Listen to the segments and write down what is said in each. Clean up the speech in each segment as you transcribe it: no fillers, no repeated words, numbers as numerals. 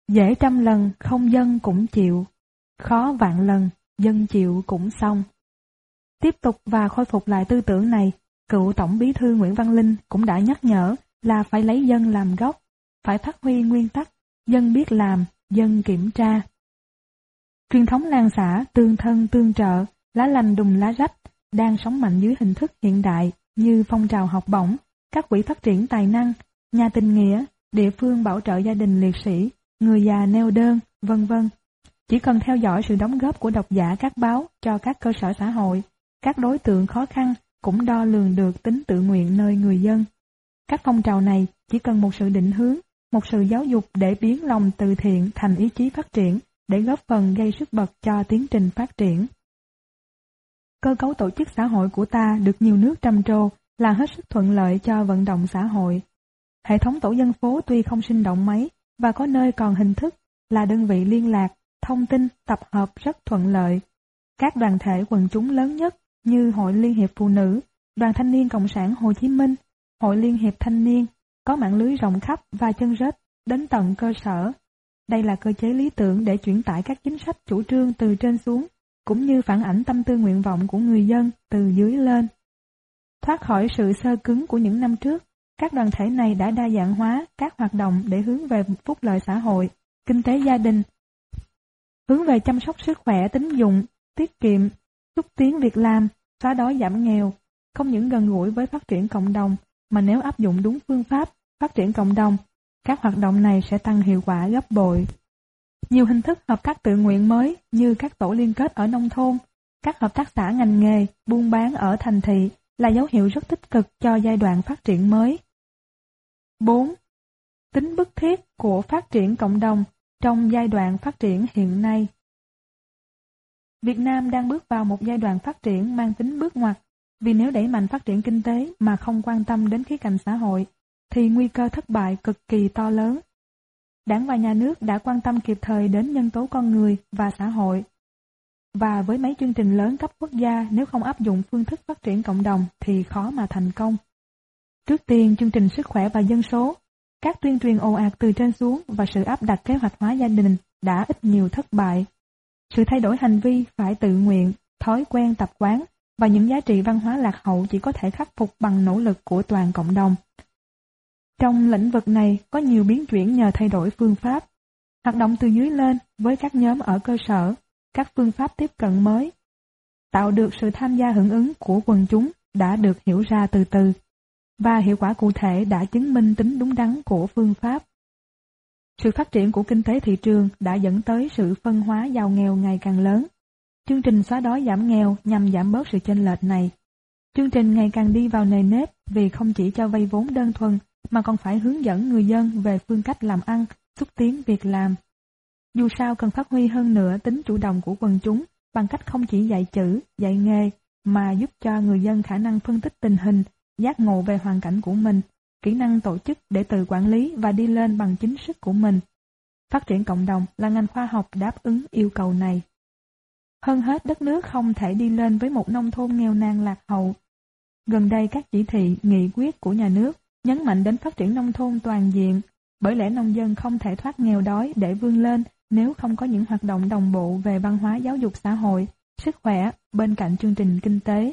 Dễ trăm lần không dân cũng chịu, khó vạn lần dân chịu cũng xong. Tiếp tục và khôi phục lại tư tưởng này, cựu Tổng Bí thư Nguyễn Văn Linh cũng đã nhắc nhở là phải lấy dân làm gốc, phải phát huy nguyên tắc dân biết làm, dân kiểm tra. Truyền thống làng xã tương thân tương trợ, lá lành đùm lá rách đang sống mạnh dưới hình thức hiện đại như phong trào học bổng, các quỹ phát triển tài năng, nhà tình nghĩa, địa phương bảo trợ gia đình liệt sĩ, người già neo đơn, vân vân. Chỉ cần theo dõi sự đóng góp của độc giả các báo cho các cơ sở xã hội, các đối tượng khó khăn cũng đo lường được tính tự nguyện nơi người dân. Các phong trào này chỉ cần một sự định hướng, một sự giáo dục để biến lòng từ thiện thành ý chí phát triển, để góp phần gây sức bật cho tiến trình phát triển. Cơ cấu tổ chức xã hội của ta được nhiều nước trầm trồ là hết sức thuận lợi cho vận động xã hội. Hệ thống tổ dân phố tuy không sinh động mấy và có nơi còn hình thức là đơn vị liên lạc, thông tin, tập hợp rất thuận lợi. Các đoàn thể quần chúng lớn nhất như Hội Liên hiệp Phụ nữ, Đoàn Thanh niên Cộng sản Hồ Chí Minh, Hội Liên hiệp Thanh niên có mạng lưới rộng khắp và chân rết đến tận cơ sở. Đây là cơ chế lý tưởng để chuyển tải các chính sách chủ trương từ trên xuống, cũng như phản ảnh tâm tư nguyện vọng của người dân từ dưới lên. Thoát khỏi sự xơ cứng của những năm trước, các đoàn thể này đã đa dạng hóa các hoạt động để hướng về phúc lợi xã hội, kinh tế gia đình, hướng về chăm sóc sức khỏe tín dụng, tiết kiệm, xúc tiến việc làm, xóa đói giảm nghèo, không những gần gũi với phát triển cộng đồng, mà nếu áp dụng đúng phương pháp phát triển cộng đồng, các hoạt động này sẽ tăng hiệu quả gấp bội. Nhiều hình thức hợp tác tự nguyện mới như các tổ liên kết ở nông thôn, các hợp tác xã ngành nghề, buôn bán ở thành thị là dấu hiệu rất tích cực cho giai đoạn phát triển mới. 4. Tính bức thiết của phát triển cộng đồng trong giai đoạn phát triển hiện nay. Việt Nam đang bước vào một giai đoạn phát triển mang tính bước ngoặt, vì nếu đẩy mạnh phát triển kinh tế mà không quan tâm đến khía cạnh xã hội, thì nguy cơ thất bại cực kỳ to lớn. Đảng và nhà nước đã quan tâm kịp thời đến nhân tố con người và xã hội. Và với mấy chương trình lớn cấp quốc gia, nếu không áp dụng phương thức phát triển cộng đồng thì khó mà thành công. Trước tiên, chương trình sức khỏe và dân số, các tuyên truyền ồ ạt từ trên xuống và sự áp đặt kế hoạch hóa gia đình đã ít nhiều thất bại. Sự thay đổi hành vi phải tự nguyện, thói quen tập quán và những giá trị văn hóa lạc hậu chỉ có thể khắc phục bằng nỗ lực của toàn cộng đồng. Trong lĩnh vực này có nhiều biến chuyển nhờ thay đổi phương pháp, hoạt động từ dưới lên với các nhóm ở cơ sở, các phương pháp tiếp cận mới, tạo được sự tham gia hưởng ứng của quần chúng đã được hiểu ra từ từ, và hiệu quả cụ thể đã chứng minh tính đúng đắn của phương pháp. Sự phát triển của kinh tế thị trường đã dẫn tới sự phân hóa giàu nghèo ngày càng lớn. Chương trình xóa đói giảm nghèo nhằm giảm bớt sự chênh lệch này. Chương trình ngày càng đi vào nề nếp vì không chỉ cho vay vốn đơn thuần mà còn phải hướng dẫn người dân về phương cách làm ăn, xúc tiến việc làm. Dù sao cần phát huy hơn nữa tính chủ động của quần chúng bằng cách không chỉ dạy chữ, dạy nghề mà giúp cho người dân khả năng phân tích tình hình, giác ngộ về hoàn cảnh của mình, kỹ năng tổ chức để tự quản lý và đi lên bằng chính sức của mình. Phát triển cộng đồng là ngành khoa học đáp ứng yêu cầu này. Hơn hết, đất nước không thể đi lên với một nông thôn nghèo nàn lạc hậu. Gần đây các chỉ thị, nghị quyết của nhà nước nhấn mạnh đến phát triển nông thôn toàn diện, bởi lẽ nông dân không thể thoát nghèo đói để vươn lên nếu không có những hoạt động đồng bộ về văn hóa giáo dục xã hội, sức khỏe bên cạnh chương trình kinh tế.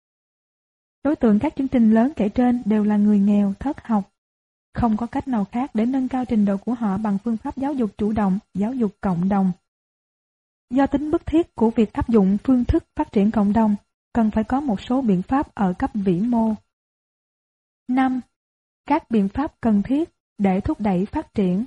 Đối tượng các chương trình lớn kể trên đều là người nghèo, thất học. Không có cách nào khác để nâng cao trình độ của họ bằng phương pháp giáo dục chủ động, giáo dục cộng đồng. Do tính bức thiết của việc áp dụng phương thức phát triển cộng đồng, cần phải có một số biện pháp ở cấp vĩ mô. 5. Các biện pháp cần thiết để thúc đẩy phát triển.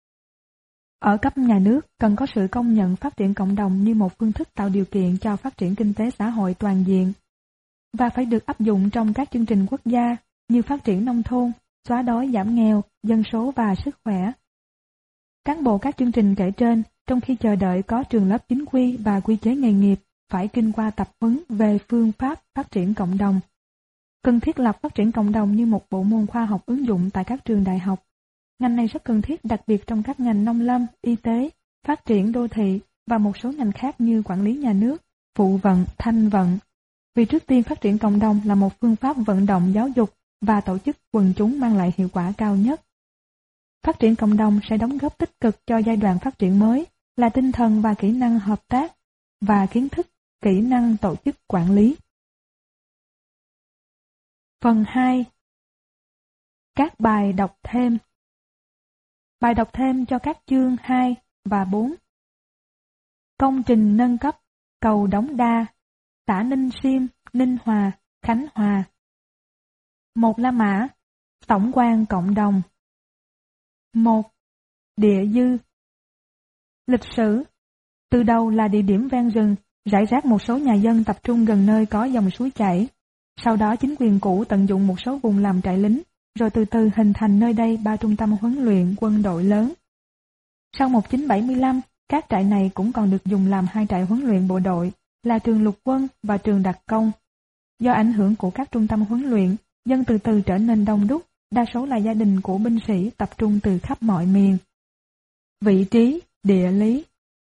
Ở cấp nhà nước, cần có sự công nhận phát triển cộng đồng như một phương thức tạo điều kiện cho phát triển kinh tế xã hội toàn diện, và phải được áp dụng trong các chương trình quốc gia như phát triển nông thôn, xóa đói giảm nghèo, dân số và sức khỏe. Cán bộ các chương trình kể trên, trong khi chờ đợi có trường lớp chính quy và quy chế nghề nghiệp, phải kinh qua tập huấn về phương pháp phát triển cộng đồng. Cần thiết lập phát triển cộng đồng như một bộ môn khoa học ứng dụng tại các trường đại học. Ngành này rất cần thiết đặc biệt trong các ngành nông lâm, y tế, phát triển đô thị và một số ngành khác như quản lý nhà nước, phụ vận, thanh vận. Vì trước tiên phát triển cộng đồng là một phương pháp vận động giáo dục và tổ chức quần chúng mang lại hiệu quả cao nhất. Phát triển cộng đồng sẽ đóng góp tích cực cho giai đoạn phát triển mới là tinh thần và kỹ năng hợp tác và kiến thức, kỹ năng tổ chức quản lý. Phần 2. Các bài đọc thêm. Bài đọc thêm cho các chương 2 và 4. Công trình nâng cấp cầu Đống Đa, xã Ninh Xiêm, Ninh Hòa, Khánh Hòa. 1 La Mã, tổng quan cộng đồng. 1. Địa dư. Lịch sử. Từ đầu là địa điểm ven rừng, rải rác một số nhà dân tập trung gần nơi có dòng suối chảy. Sau đó chính quyền cũ tận dụng một số vùng làm trại lính, rồi từ từ hình thành nơi đây 3 trung tâm huấn luyện quân đội lớn. Sau 1975, các trại này cũng còn được dùng làm 2 trại huấn luyện bộ đội, là trường lục quân và trường đặc công. Do ảnh hưởng của các trung tâm huấn luyện, dân từ từ trở nên đông đúc, đa số là gia đình của binh sĩ tập trung từ khắp mọi miền. Vị trí, địa lý.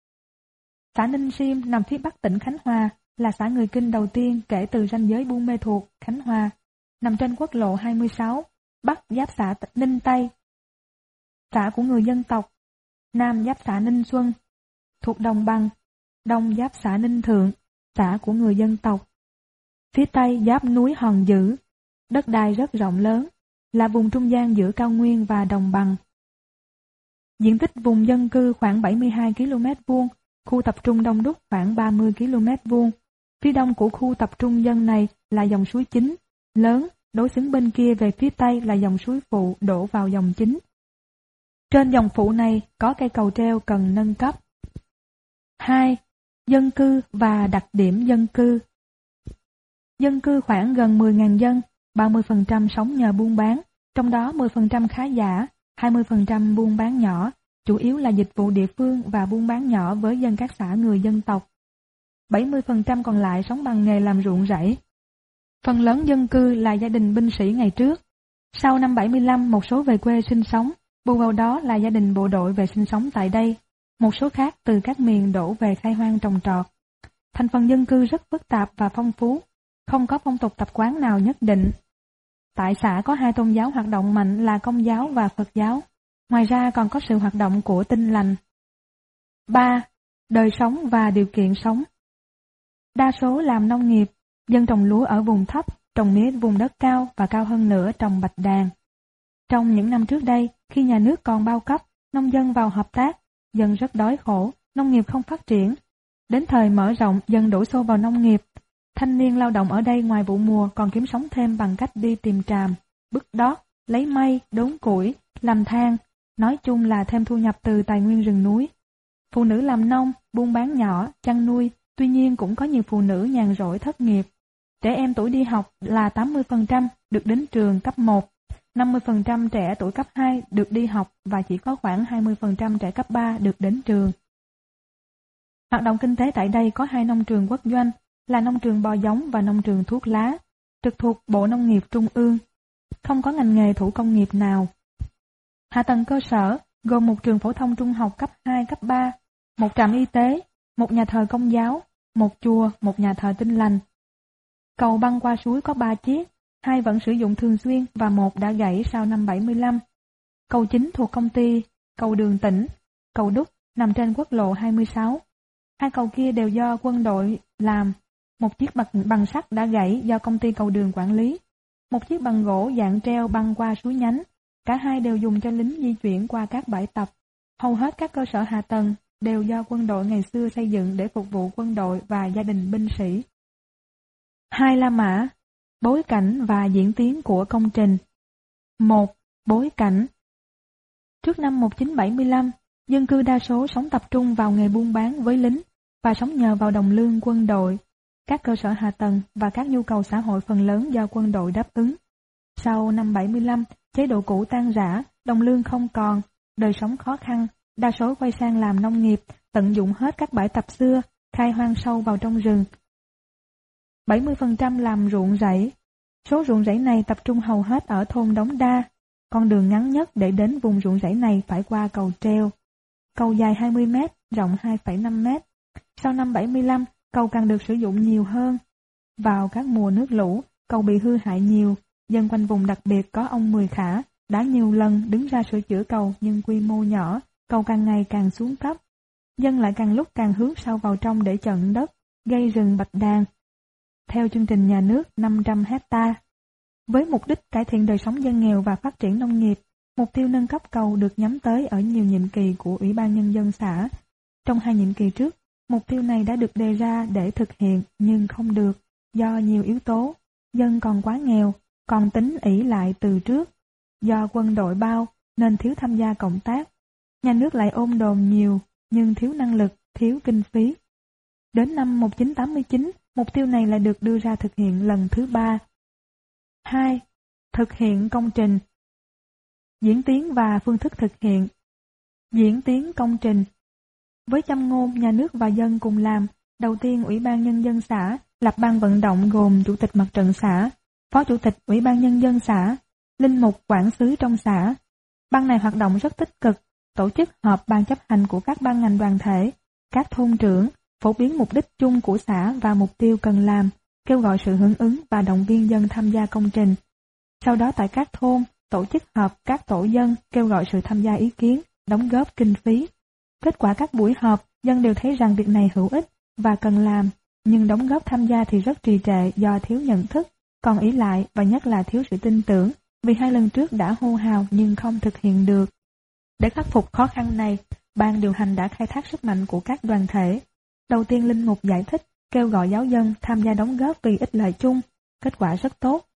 Xã Ninh Xiêm nằm phía bắc tỉnh Khánh Hòa, là xã người Kinh đầu tiên kể từ ranh giới Buôn Mê Thuột, Khánh Hòa, nằm trên quốc lộ 26, bắc giáp xã Ninh Tây, xã của người dân tộc, nam giáp xã Ninh Xuân, thuộc đồng bằng, đông giáp xã Ninh Thượng, xã của người dân tộc. Phía tây giáp núi Hòn Dữ, đất đai rất rộng lớn, là vùng trung gian giữa cao nguyên và đồng bằng. Diện tích vùng dân cư khoảng 72 km², khu tập trung đông đúc khoảng 30 km². Phía đông của khu tập trung dân này là dòng suối chính, lớn, đối xứng bên kia về phía tây là dòng suối phụ đổ vào dòng chính. Trên dòng phụ này có cây cầu treo cần nâng cấp. 2. Dân cư và đặc điểm dân cư. Dân cư khoảng gần 10.000 dân, 30% sống nhờ buôn bán, trong đó 10% khá giả, 20% buôn bán nhỏ, chủ yếu là dịch vụ địa phương và buôn bán nhỏ với dân các xã người dân tộc. 70% còn lại sống bằng nghề làm ruộng rẫy. Phần lớn dân cư là gia đình binh sĩ ngày trước. Sau năm 75, một số về quê sinh sống, bù vào đó là gia đình bộ đội về sinh sống tại đây. Một số khác từ các miền đổ về khai hoang trồng trọt. Thành phần dân cư rất phức tạp và phong phú, không có phong tục tập quán nào nhất định. Tại xã có 2 tôn giáo hoạt động mạnh là Công giáo và Phật giáo. Ngoài ra còn có sự hoạt động của Tin lành. 3. Đời sống và điều kiện sống. Đa số làm nông nghiệp, dân trồng lúa ở vùng thấp, trồng mía vùng đất cao và cao hơn nữa trồng bạch đàn. Trong những năm trước đây, khi nhà nước còn bao cấp, nông dân vào hợp tác, dân rất đói khổ, nông nghiệp không phát triển. Đến thời mở rộng, dân đổ xô vào nông nghiệp. Thanh niên lao động ở đây ngoài vụ mùa còn kiếm sống thêm bằng cách đi tìm tràm, bứt đót, lấy mây, đốn củi, làm than, nói chung là thêm thu nhập từ tài nguyên rừng núi. Phụ nữ làm nông, buôn bán nhỏ, chăn nuôi, tuy nhiên cũng có nhiều phụ nữ nhàn rỗi thất nghiệp. Trẻ em tuổi đi học là 80% được đến trường cấp 1, 50% trẻ tuổi cấp 2 được đi học và chỉ có khoảng 20% trẻ cấp 3 được đến trường. Hoạt động kinh tế tại đây có 2 nông trường quốc doanh, là nông trường bò giống và nông trường thuốc lá, trực thuộc Bộ Nông nghiệp Trung ương. Không có ngành nghề thủ công nghiệp nào. Hạ tầng cơ sở gồm một trường phổ thông trung học cấp 2, cấp 3, một trạm y tế, một nhà thờ Công giáo, một chùa, một nhà thờ Tin lành. Cầu băng qua suối có 3 chiếc, 2 vẫn sử dụng thường xuyên và 1 đã gãy sau năm 75. Cầu chính thuộc công ty Cầu đường tỉnh, cầu đúc nằm trên quốc lộ 26. 2 cầu kia đều do quân đội làm. Một chiếc bằng sắt đã gãy do công ty cầu đường quản lý. Một chiếc bằng gỗ dạng treo băng qua suối nhánh. Cả hai đều dùng cho lính di chuyển qua các bãi tập. Hầu hết các cơ sở hạ tầng đều do quân đội ngày xưa xây dựng để phục vụ quân đội và gia đình binh sĩ. 2 La Mã, bối cảnh và diễn tiến của công trình. 1. Bối cảnh. Trước năm 1975, dân cư đa số sống tập trung vào nghề buôn bán với lính và sống nhờ vào đồng lương quân đội, các cơ sở hạ tầng và các nhu cầu xã hội phần lớn do quân đội đáp ứng. Sau năm 75, chế độ cũ tan rã, đồng lương không còn, đời sống khó khăn, đa số quay sang làm nông nghiệp, tận dụng hết các bãi tập xưa, khai hoang sâu vào trong rừng. 70% làm ruộng rẫy. Số ruộng rẫy này tập trung hầu hết ở thôn Đống Đa. Con đường ngắn nhất để đến vùng ruộng rẫy này phải qua cầu treo. Cầu dài 20 m, rộng 2,5 m. Sau năm 75, cầu càng được sử dụng nhiều hơn. Vào các mùa nước lũ, cầu bị hư hại nhiều. Dân quanh vùng đặc biệt có ông Mười Khả, đã nhiều lần đứng ra sửa chữa cầu nhưng quy mô nhỏ, cầu càng ngày càng xuống cấp. Dân lại càng lúc càng hướng sâu vào trong để chận đất, gây rừng bạch đàn. Theo chương trình nhà nước 500 hecta, với mục đích cải thiện đời sống dân nghèo và phát triển nông nghiệp, mục tiêu nâng cấp cầu được nhắm tới ở nhiều nhiệm kỳ của Ủy ban Nhân dân xã. Trong 2 nhiệm kỳ trước, mục tiêu này đã được đề ra để thực hiện nhưng không được, do nhiều yếu tố. Dân còn quá nghèo, còn tính ỷ lại từ trước. Do quân đội bao nên thiếu tham gia cộng tác. Nhà nước lại ôm đồm nhiều nhưng thiếu năng lực, thiếu kinh phí. Đến năm 1989, mục tiêu này lại được đưa ra thực hiện lần thứ 3. 2. Thực hiện công trình. Diễn tiến và phương thức thực hiện. Diễn tiến công trình. Với châm ngôn nhà nước và dân cùng làm, đầu tiên Ủy ban Nhân dân xã lập ban vận động gồm Chủ tịch Mặt trận xã, Phó Chủ tịch Ủy ban Nhân dân xã, linh mục quản xứ trong xã. Ban này hoạt động rất tích cực, tổ chức họp ban chấp hành của các ban ngành đoàn thể, các thôn trưởng, phổ biến mục đích chung của xã và mục tiêu cần làm, kêu gọi sự hưởng ứng và động viên dân tham gia công trình. Sau đó tại các thôn, tổ chức họp các tổ dân kêu gọi sự tham gia ý kiến, đóng góp kinh phí. Kết quả các buổi họp, dân đều thấy rằng việc này hữu ích và cần làm, nhưng đóng góp tham gia thì rất trì trệ do thiếu nhận thức, còn ỷ lại và nhất là thiếu sự tin tưởng, vì 2 lần trước đã hô hào nhưng không thực hiện được. Để khắc phục khó khăn này, ban điều hành đã khai thác sức mạnh của các đoàn thể. Đầu tiên linh mục giải thích, kêu gọi giáo dân tham gia đóng góp vì ích lợi chung, kết quả rất tốt.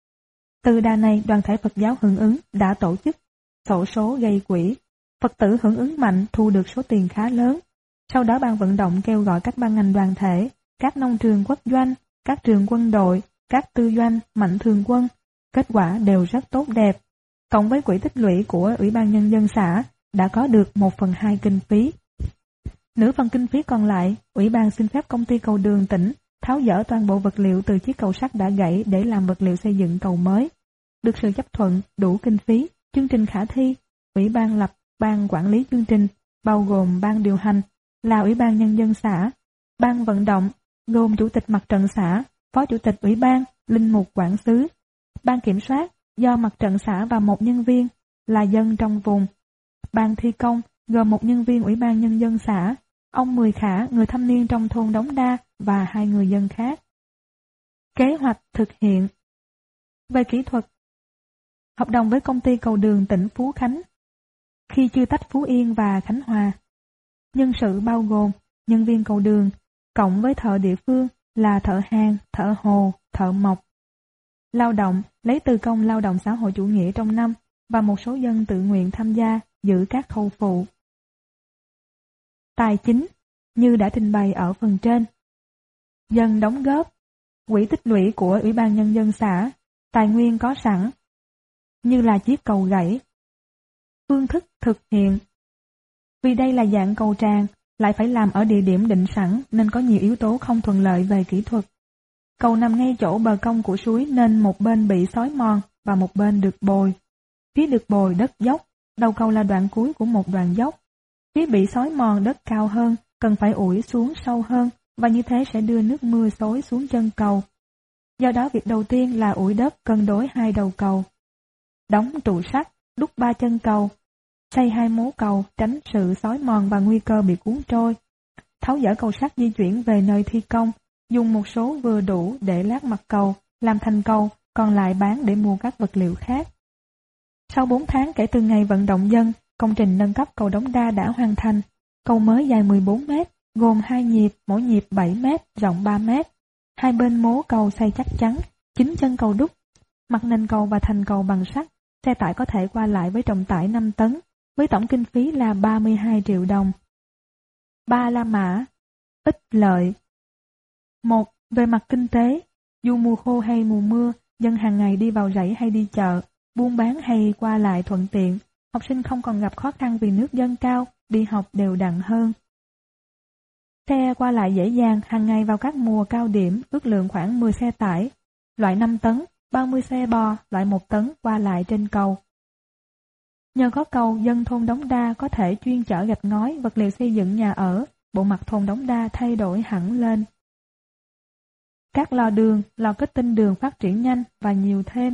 Từ đà này, đoàn thể Phật giáo hưởng ứng đã tổ chức xổ số gây quỹ. Phật tử hưởng ứng mạnh thu được số tiền khá lớn. Sau đó ban vận động kêu gọi các ban ngành đoàn thể, các nông trường quốc doanh, các trường quân đội, các tư doanh, mạnh thường quân. Kết quả đều rất tốt đẹp. Cộng với quỹ tích lũy của Ủy ban Nhân dân xã đã có được 1/2 kinh phí. Nửa phần kinh phí còn lại, Ủy ban xin phép công ty cầu đường tỉnh tháo dỡ toàn bộ vật liệu từ chiếc cầu sắt đã gãy để làm vật liệu xây dựng cầu mới. Được sự chấp thuận, đủ kinh phí, chương trình khả thi, Ủy ban lập ban quản lý chương trình, bao gồm ban điều hành là Ủy ban Nhân dân xã, ban vận động gồm Chủ tịch Mặt trận xã, Phó Chủ tịch Ủy ban, linh mục quản xứ, ban kiểm soát do Mặt trận xã và 1 nhân viên là dân trong vùng, ban thi công gồm 1 nhân viên Ủy ban Nhân dân xã, ông Mười Khả, người thanh niên trong thôn Đống Đa và 2 người dân khác. Kế hoạch thực hiện. Về kỹ thuật, hợp đồng với công ty cầu đường tỉnh Phú Khánh khi chưa tách Phú Yên và Khánh Hòa. Nhân sự bao gồm nhân viên cầu đường, cộng với thợ địa phương là thợ hàn, thợ hồ, thợ mộc. Lao động lấy từ công lao động xã hội chủ nghĩa trong năm và một số dân tự nguyện tham gia giữ các khâu phụ. Tài chính như đã trình bày ở phần trên. Dân đóng góp, quỹ tích lũy của Ủy ban Nhân dân xã, tài nguyên có sẵn, như là chiếc cầu gãy. Phương thức thực hiện. Vì đây là dạng cầu tràn, lại phải làm ở địa điểm định sẵn nên có nhiều yếu tố không thuận lợi về kỹ thuật. Cầu nằm ngay chỗ bờ cong của suối nên một bên bị xói mòn và một bên được bồi. Phía được bồi đất dốc, đầu cầu là đoạn cuối của một đoạn dốc. Phía bị xói mòn đất cao hơn, cần phải ủi xuống sâu hơn và như thế sẽ đưa nước mưa xối xuống chân cầu. Do đó việc đầu tiên là ủi đất cân đối 2 đầu cầu. Đóng trụ sắt, đúc 3 chân cầu, xây 2 mố cầu tránh sự xói mòn và nguy cơ bị cuốn trôi. Tháo dỡ cầu sắt di chuyển về nơi thi công, dùng một số vừa đủ để lát mặt cầu, làm thành cầu, còn lại bán để mua các vật liệu khác. Sau 4 tháng kể từ ngày vận động dân, công trình nâng cấp cầu Đống Đa đã hoàn thành. Cầu mới dài 14 mét, gồm 2 nhịp, mỗi nhịp 7 mét, rộng 3 mét. 2 bên mố cầu xây chắc chắn, 9 chân cầu đúc. Mặt nền cầu và thành cầu bằng sắt, xe tải có thể qua lại với trọng tải 5 tấn, với tổng kinh phí là 32 triệu đồng. 3 la mã, ích lợi. 1. Về mặt kinh tế, dù mùa khô hay mùa mưa, dân hàng ngày đi vào rẫy hay đi chợ, buôn bán hay qua lại thuận tiện, học sinh không còn gặp khó khăn vì nước dâng cao, đi học đều đặn hơn. Xe qua lại dễ dàng, hàng ngày vào các mùa cao điểm, ước lượng khoảng 10 xe tải, loại 5 tấn, 30 xe bò, loại 1 tấn qua lại trên cầu. Nhờ có cầu, dân thôn Đống Đa có thể chuyên chở gạch ngói, vật liệu xây dựng nhà ở, bộ mặt thôn Đống Đa thay đổi hẳn lên. Các lò đường, lò kết tinh đường phát triển nhanh và nhiều thêm,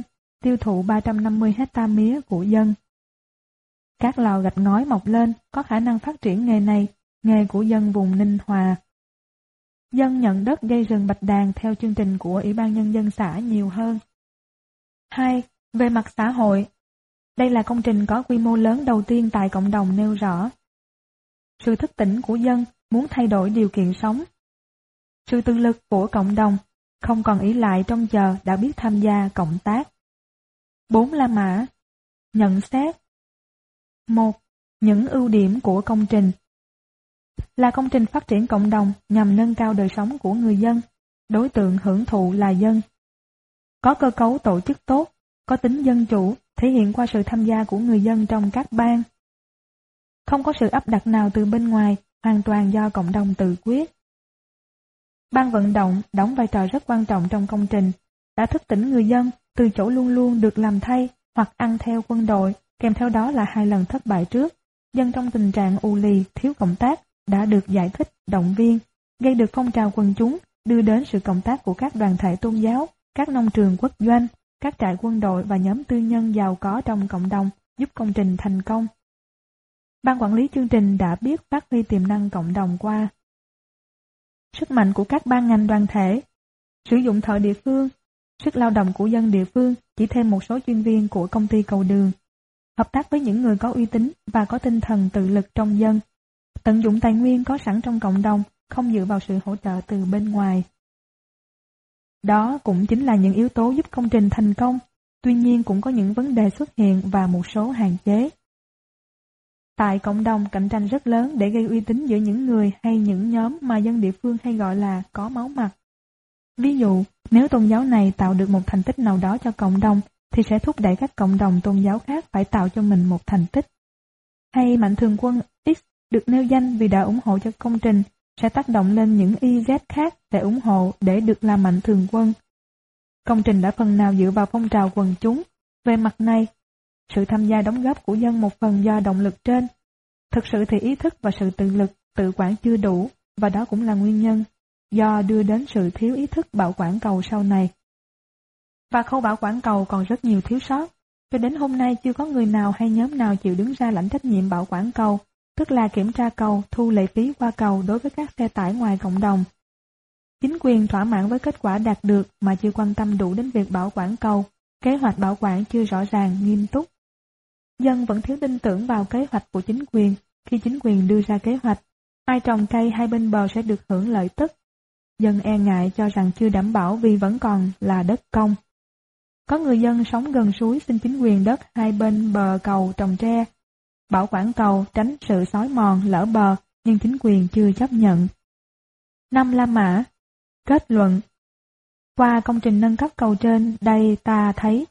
tiêu thụ 350 hecta mía của dân. Các lò gạch ngói mọc lên có khả năng phát triển nghề này, nghề của dân vùng Ninh Hòa. Dân nhận đất gây rừng bạch đàn theo chương trình của Ủy ban Nhân dân xã nhiều hơn. 2. Về mặt xã hội, đây là công trình có quy mô lớn đầu tiên tại cộng đồng nêu rõ sự thức tỉnh của dân muốn thay đổi điều kiện sống. Sự tự lực của cộng đồng, không còn ỷ lại trông chờ đã biết tham gia cộng tác. 4 La Mã. Nhận xét. 1. Những ưu điểm của công trình. Là công trình phát triển cộng đồng nhằm nâng cao đời sống của người dân, đối tượng hưởng thụ là dân. Có cơ cấu tổ chức tốt, có tính dân chủ, thể hiện qua sự tham gia của người dân trong các ban. Không có sự áp đặt nào từ bên ngoài, hoàn toàn do cộng đồng tự quyết. Ban vận động đóng vai trò rất quan trọng trong công trình, đã thức tỉnh người dân từ chỗ luôn luôn được làm thay hoặc ăn theo quân đội, kèm theo đó là 2 lần thất bại trước. Dân trong tình trạng ù lì, thiếu cộng tác đã được giải thích, động viên, gây được phong trào quần chúng, đưa đến sự cộng tác của các đoàn thể tôn giáo, các nông trường quốc doanh, các trại quân đội và nhóm tư nhân giàu có trong cộng đồng, giúp công trình thành công. Ban quản lý chương trình đã biết phát huy tiềm năng cộng đồng qua sức mạnh của các ban ngành đoàn thể, sử dụng thợ địa phương, sức lao động của dân địa phương, chỉ thêm một số chuyên viên của công ty cầu đường, hợp tác với những người có uy tín và có tinh thần tự lực trong dân, tận dụng tài nguyên có sẵn trong cộng đồng, không dựa vào sự hỗ trợ từ bên ngoài. Đó cũng chính là những yếu tố giúp công trình thành công, tuy nhiên cũng có những vấn đề xuất hiện và một số hạn chế. Tại cộng đồng, cạnh tranh rất lớn để gây uy tín giữa những người hay những nhóm mà dân địa phương hay gọi là có máu mặt. Ví dụ, nếu tôn giáo này tạo được một thành tích nào đó cho cộng đồng, thì sẽ thúc đẩy các cộng đồng tôn giáo khác phải tạo cho mình một thành tích. Hay mạnh thường quân X được nêu danh vì đã ủng hộ cho công trình, sẽ tác động lên những YZ khác để ủng hộ để được làm mạnh thường quân. Công trình đã phần nào dựa vào phong trào quần chúng. Về mặt này, sự tham gia đóng góp của dân một phần do động lực trên. Thực sự thì ý thức và sự tự lực, tự quản chưa đủ, và đó cũng là nguyên nhân do đưa đến sự thiếu ý thức bảo quản cầu sau này. Và khâu bảo quản cầu còn rất nhiều thiếu sót. Cho đến hôm nay chưa có người nào hay nhóm nào chịu đứng ra lãnh trách nhiệm bảo quản cầu, tức là kiểm tra cầu, thu lệ phí qua cầu đối với các xe tải ngoài cộng đồng. Chính quyền thỏa mãn với kết quả đạt được mà chưa quan tâm đủ đến việc bảo quản cầu, kế hoạch bảo quản chưa rõ ràng, nghiêm túc. Dân vẫn thiếu tin tưởng vào kế hoạch của chính quyền. Khi chính quyền đưa ra kế hoạch, ai trồng cây hai bên bờ sẽ được hưởng lợi tức. Dân e ngại cho rằng chưa đảm bảo vì vẫn còn là đất công. Có người dân sống gần suối xin chính quyền đất hai bên bờ cầu trồng tre, bảo quản cầu tránh sự xói mòn lở bờ, nhưng chính quyền chưa chấp nhận. 5 La Mã. Kết luận. Qua công trình nâng cấp cầu trên đây ta thấy: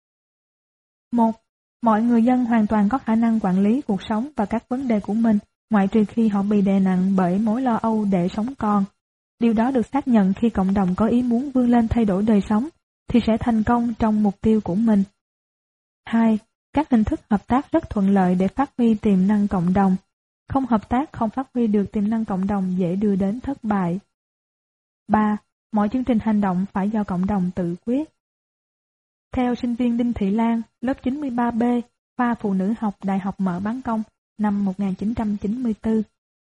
1. Mọi người dân hoàn toàn có khả năng quản lý cuộc sống và các vấn đề của mình, ngoại trừ khi họ bị đè nặng bởi mối lo âu để sống còn. Điều đó được xác nhận khi cộng đồng có ý muốn vươn lên thay đổi đời sống, thì sẽ thành công trong mục tiêu của mình. 2. Các hình thức hợp tác rất thuận lợi để phát huy tiềm năng cộng đồng. Không hợp tác không phát huy được tiềm năng cộng đồng dễ đưa đến thất bại. 3. Mọi chương trình hành động phải do cộng đồng tự quyết. Theo sinh viên Đinh Thị Lan, lớp 93B, khoa Phụ nữ học Đại học Mở Bán Công, năm 1994.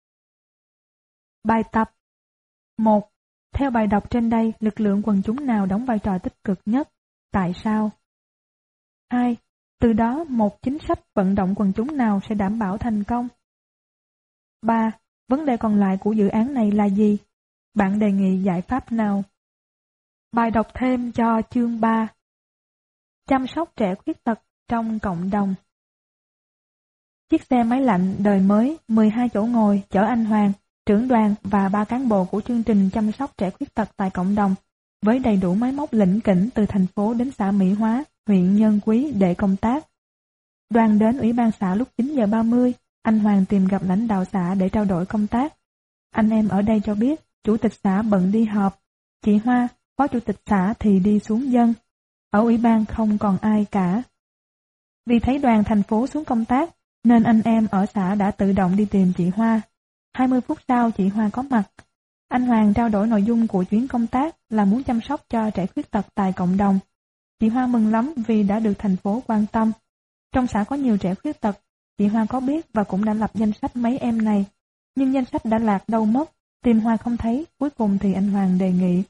Bài tập 1. Theo bài đọc trên đây, lực lượng quần chúng nào đóng vai trò tích cực nhất? Tại sao? 2. Từ đó, một chính sách vận động quần chúng nào sẽ đảm bảo thành công? 3. Vấn đề còn lại của dự án này là gì? Bạn đề nghị giải pháp nào? Bài đọc thêm cho chương 3. Chăm sóc trẻ khuyết tật trong cộng đồng. Chiếc xe máy lạnh đời mới 12 chỗ ngồi chở anh Hoàng, trưởng đoàn và 3 cán bộ của chương trình chăm sóc trẻ khuyết tật tại cộng đồng, với đầy đủ máy móc lỉnh kỉnh từ thành phố đến xã Mỹ Hóa, huyện Nhân Quý để công tác. Đoàn đến ủy ban xã lúc 9 giờ 30, anh Hoàng tìm gặp lãnh đạo xã để trao đổi công tác. Anh em ở đây cho biết, chủ tịch xã bận đi họp, chị Hoa, phó chủ tịch xã thì đi xuống dân. Ở ủy ban không còn ai cả. Vì thấy đoàn thành phố xuống công tác, nên anh em ở xã đã tự động đi tìm chị Hoa. 20 phút sau chị Hoa có mặt. Anh Hoàng trao đổi nội dung của chuyến công tác là muốn chăm sóc cho trẻ khuyết tật tại cộng đồng. Chị Hoa mừng lắm vì đã được thành phố quan tâm. Trong xã có nhiều trẻ khuyết tật, chị Hoa có biết và cũng đã lập danh sách mấy em này. Nhưng danh sách đã lạc đâu mất, tìm hoài không thấy, cuối cùng thì anh Hoàng đề nghị.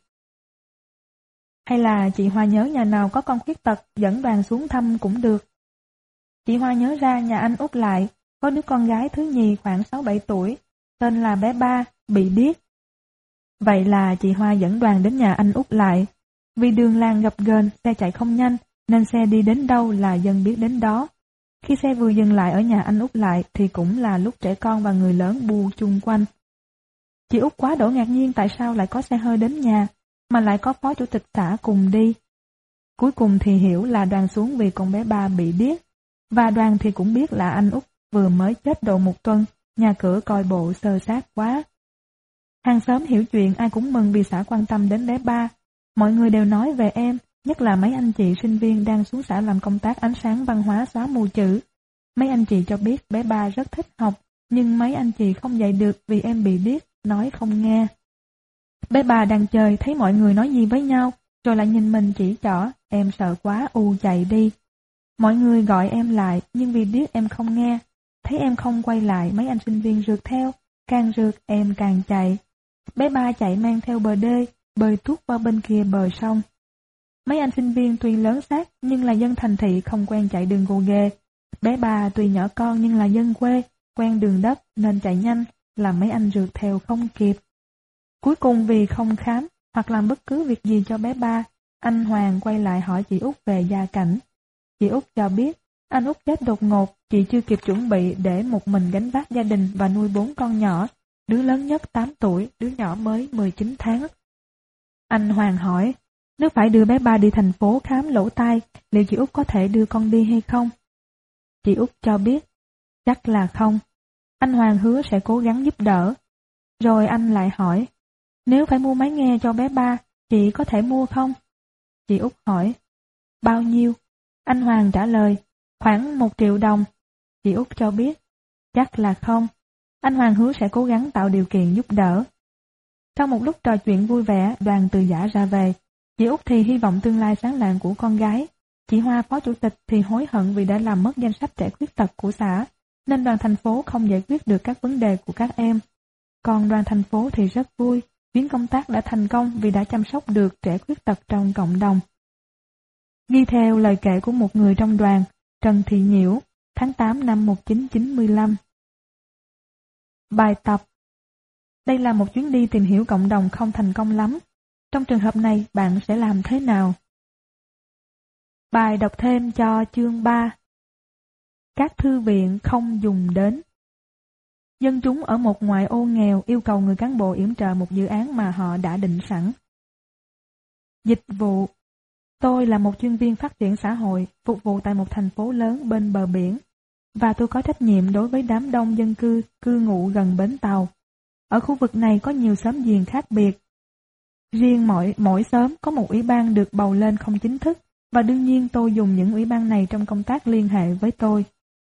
Hay là chị Hoa nhớ nhà nào có con khuyết tật dẫn đoàn xuống thăm cũng được. Chị Hoa nhớ ra nhà anh Út Lại, có đứa con gái thứ nhì khoảng 6-7 tuổi, tên là bé Ba, bị điếc. Vậy là chị Hoa dẫn đoàn đến nhà anh Út Lại. Vì đường làng gập ghềnh, xe chạy không nhanh, nên xe đi đến đâu là dân biết đến đó. Khi xe vừa dừng lại ở nhà anh Út Lại thì cũng là lúc trẻ con và người lớn bu chung quanh. Chị Út quá đỗi ngạc nhiên tại sao lại có xe hơi đến nhà, mà lại có phó chủ tịch xã cùng đi. Cuối cùng thì hiểu là đoàn xuống vì con bé Ba bị điếc, và đoàn thì cũng biết là anh Út vừa mới chết độ 1 tuần, nhà cửa coi bộ xơ xác quá. Hàng xóm hiểu chuyện ai cũng mừng vì xã quan tâm đến bé Ba. Mọi người đều nói về em, nhất là mấy anh chị sinh viên đang xuống xã làm công tác ánh sáng văn hóa xóa mù chữ. Mấy anh chị cho biết bé Ba rất thích học, nhưng mấy anh chị không dạy được vì em bị điếc, nói không nghe. Bé Ba đang chơi thấy mọi người nói gì với nhau, rồi lại nhìn mình chỉ trỏ, em sợ quá chạy đi. Mọi người gọi em lại, nhưng vì biết em không nghe. Thấy em không quay lại, mấy anh sinh viên rượt theo, càng rượt em càng chạy. Bé Ba chạy mang theo bờ đê, bơi tuốt qua bên kia bờ sông. Mấy anh sinh viên tuy lớn xác nhưng là dân thành thị không quen chạy đường gồ ghề. Bé Ba tuy nhỏ con nhưng là dân quê, quen đường đất nên chạy nhanh, làm mấy anh rượt theo không kịp. Cuối cùng vì không khám hoặc làm bất cứ việc gì cho bé Ba, anh Hoàng quay lại hỏi chị Út về gia cảnh. Chị Út cho biết, anh Út chết đột ngột, chị chưa kịp chuẩn bị để một mình gánh vác gia đình và nuôi 4 con nhỏ, đứa lớn nhất 8 tuổi, đứa nhỏ mới 19 tháng. Anh Hoàng hỏi, nếu phải đưa bé Ba đi thành phố khám lỗ tai, liệu chị Út có thể đưa con đi hay không? Chị Út cho biết, chắc là không. Anh Hoàng hứa sẽ cố gắng giúp đỡ. Rồi anh lại hỏi, nếu phải mua máy nghe cho bé Ba, chị có thể mua không? Chị Út hỏi, bao nhiêu? Anh Hoàng trả lời, khoảng 1 triệu đồng. Chị Út cho biết, chắc là không. Anh Hoàng hứa sẽ cố gắng tạo điều kiện giúp đỡ. Sau một lúc trò chuyện vui vẻ, đoàn từ giã ra về. Chị Út thì hy vọng tương lai sáng lạng của con gái. Chị Hoa phó chủ tịch thì hối hận vì đã làm mất danh sách trẻ khuyết tật của xã, nên đoàn thành phố không giải quyết được các vấn đề của các em. Còn đoàn thành phố thì rất vui, chuyến công tác đã thành công vì đã chăm sóc được trẻ khuyết tật trong cộng đồng. Ghi theo lời kể của một người trong đoàn, Trần Thị Nhiễu, tháng 8 năm 1995. Bài tập. Đây là một chuyến đi tìm hiểu cộng đồng không thành công lắm. Trong trường hợp này, bạn sẽ làm thế nào? Bài đọc thêm cho chương 3. Các thư viện không dùng đến. Dân chúng ở một ngoại ô nghèo yêu cầu người cán bộ yểm trợ một dự án mà họ đã định sẵn. Dịch vụ. Tôi là một chuyên viên phát triển xã hội, phục vụ tại một thành phố lớn bên bờ biển, và tôi có trách nhiệm đối với đám đông dân cư cư ngụ gần bến tàu. Ở khu vực này có nhiều xóm giềng khác biệt. Riêng mỗi xóm có một ủy ban được bầu lên không chính thức, và đương nhiên tôi dùng những ủy ban này trong công tác liên hệ với tôi.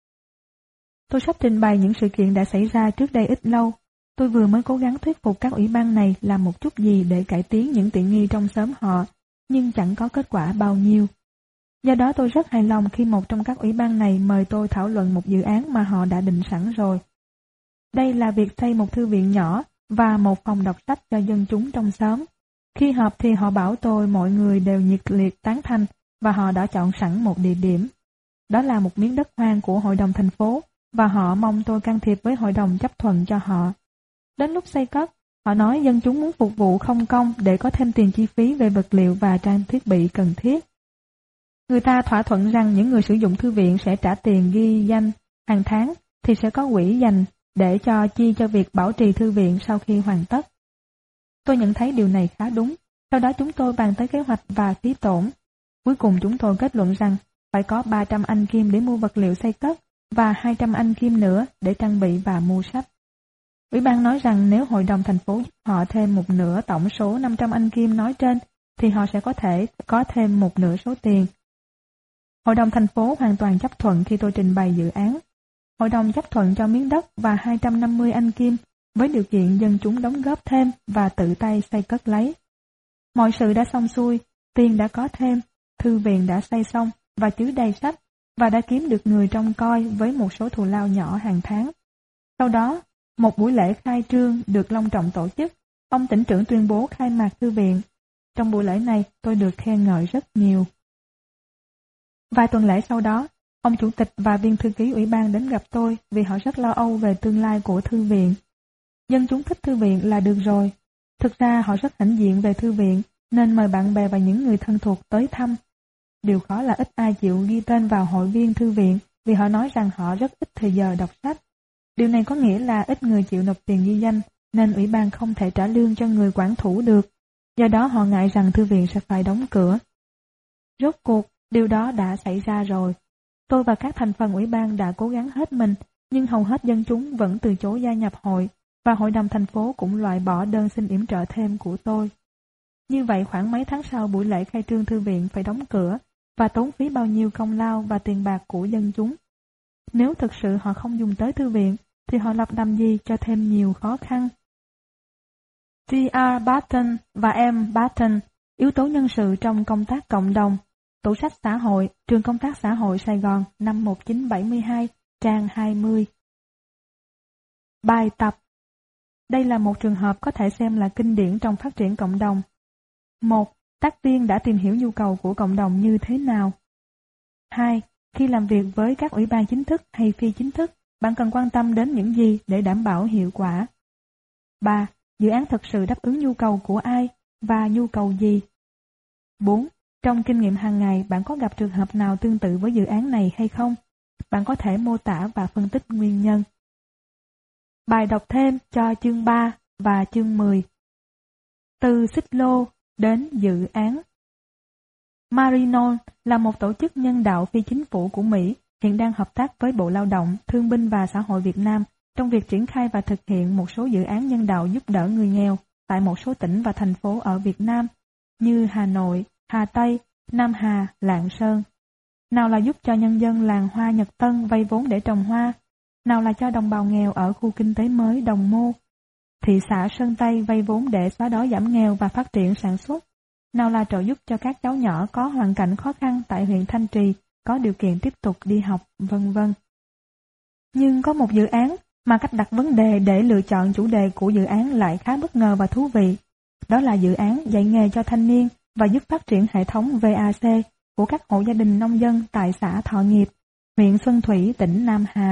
Tôi sắp trình bày những sự kiện đã xảy ra trước đây ít lâu. Tôi vừa mới cố gắng thuyết phục các ủy ban này làm một chút gì để cải tiến những tiện nghi trong xóm họ, nhưng chẳng có kết quả bao nhiêu. Do đó tôi rất hài lòng khi một trong các ủy ban này mời tôi thảo luận một dự án mà họ đã định sẵn rồi. Đây là việc xây một thư viện nhỏ và một phòng đọc sách cho dân chúng trong xóm. Khi họp thì họ bảo tôi mọi người đều nhiệt liệt tán thành và họ đã chọn sẵn một địa điểm. Đó là một miếng đất hoang của hội đồng thành phố và họ mong tôi can thiệp với hội đồng chấp thuận cho họ. Đến lúc xây cất, họ nói dân chúng muốn phục vụ không công để có thêm tiền chi phí về vật liệu và trang thiết bị cần thiết. Người ta thỏa thuận rằng những người sử dụng thư viện sẽ trả tiền ghi danh hàng tháng thì sẽ có quỹ dành để chi cho việc bảo trì thư viện sau khi hoàn tất. Tôi nhận thấy điều này khá đúng. Sau đó chúng tôi bàn tới kế hoạch và phí tổn. Cuối cùng chúng tôi kết luận rằng phải có 300 Anh Kim để mua vật liệu xây cất và 200 Anh Kim nữa để trang bị và mua sách. Ủy ban nói rằng nếu hội đồng thành phố giúp họ thêm một nửa tổng số 500 Anh Kim nói trên thì họ sẽ có thể có thêm một nửa số tiền. Hội đồng thành phố hoàn toàn chấp thuận khi tôi trình bày dự án. Hội đồng chấp thuận cho miếng đất và 250 Anh Kim với điều kiện dân chúng đóng góp thêm và tự tay xây cất lấy. Mọi sự đã xong xuôi, tiền đã có thêm, thư viện đã xây xong và chứa đầy sách, và đã kiếm được người trông coi với một số thù lao nhỏ hàng tháng. Sau đó, một buổi lễ khai trương được long trọng tổ chức. Ông tỉnh trưởng tuyên bố khai mạc thư viện. Trong buổi lễ này, tôi được khen ngợi rất nhiều. Vài tuần lễ sau đó, ông chủ tịch và viên thư ký ủy ban đến gặp tôi vì họ rất lo âu về tương lai của thư viện. Dân chúng thích thư viện là được rồi. Thực ra họ rất hãnh diện về thư viện, nên mời bạn bè và những người thân thuộc tới thăm. Điều khó là ít ai chịu ghi tên vào hội viên thư viện vì họ nói rằng họ rất ít thời giờ đọc sách. Điều này có nghĩa là ít người chịu nộp tiền ghi danh, nên ủy ban không thể trả lương cho người quản thủ được. Do đó họ ngại rằng thư viện sẽ phải đóng cửa. Rốt cuộc, điều đó đã xảy ra rồi. Tôi và các thành phần ủy ban đã cố gắng hết mình, nhưng hầu hết dân chúng vẫn từ chối gia nhập hội, và hội đồng thành phố cũng loại bỏ đơn xin yểm trợ thêm của tôi. Như vậy khoảng mấy tháng sau buổi lễ khai trương thư viện phải đóng cửa, và tốn phí bao nhiêu công lao và tiền bạc của dân chúng. Nếu thực sự họ không dùng tới thư viện, thì họ lập làm gì cho thêm nhiều khó khăn. T.R. Barton và M. Barton, yếu tố nhân sự trong công tác cộng đồng, tủ sách xã hội, trường công tác xã hội Sài Gòn, năm 1972, trang 20. Bài tập. Đây là một trường hợp có thể xem là kinh điển trong phát triển cộng đồng. 1. Tác viên đã tìm hiểu nhu cầu của cộng đồng như thế nào. 2. Khi làm việc với các ủy ban chính thức hay phi chính thức, bạn cần quan tâm đến những gì để đảm bảo hiệu quả. 3. Dự án thực sự đáp ứng nhu cầu của ai và nhu cầu gì. 4. Trong kinh nghiệm hàng ngày, bạn có gặp trường hợp nào tương tự với dự án này hay không? Bạn có thể mô tả và phân tích nguyên nhân. Bài đọc thêm cho chương 3 và chương 10. Từ xích lô đến dự án. Marino là một tổ chức nhân đạo phi chính phủ của Mỹ, hiện đang hợp tác với Bộ Lao động, Thương binh và Xã hội Việt Nam trong việc triển khai và thực hiện một số dự án nhân đạo giúp đỡ người nghèo tại một số tỉnh và thành phố ở Việt Nam, như Hà Nội, Hà Tây, Nam Hà, Lạng Sơn. Nào là giúp cho nhân dân làng Hoa Nhật Tân vay vốn để trồng hoa, nào là cho đồng bào nghèo ở khu kinh tế mới Đồng Mô, thị xã Sơn Tây vay vốn để xóa đói giảm nghèo và phát triển sản xuất, nào là trợ giúp cho các cháu nhỏ có hoàn cảnh khó khăn tại huyện Thanh Trì có điều kiện tiếp tục đi học, vân vân. Nhưng có một dự án mà cách đặt vấn đề để lựa chọn chủ đề của dự án lại khá bất ngờ và thú vị. Đó là dự án dạy nghề cho thanh niên và giúp phát triển hệ thống VAC của các hộ gia đình nông dân tại xã Thọ Nghiệp, huyện Xuân Thủy, tỉnh Nam Hà.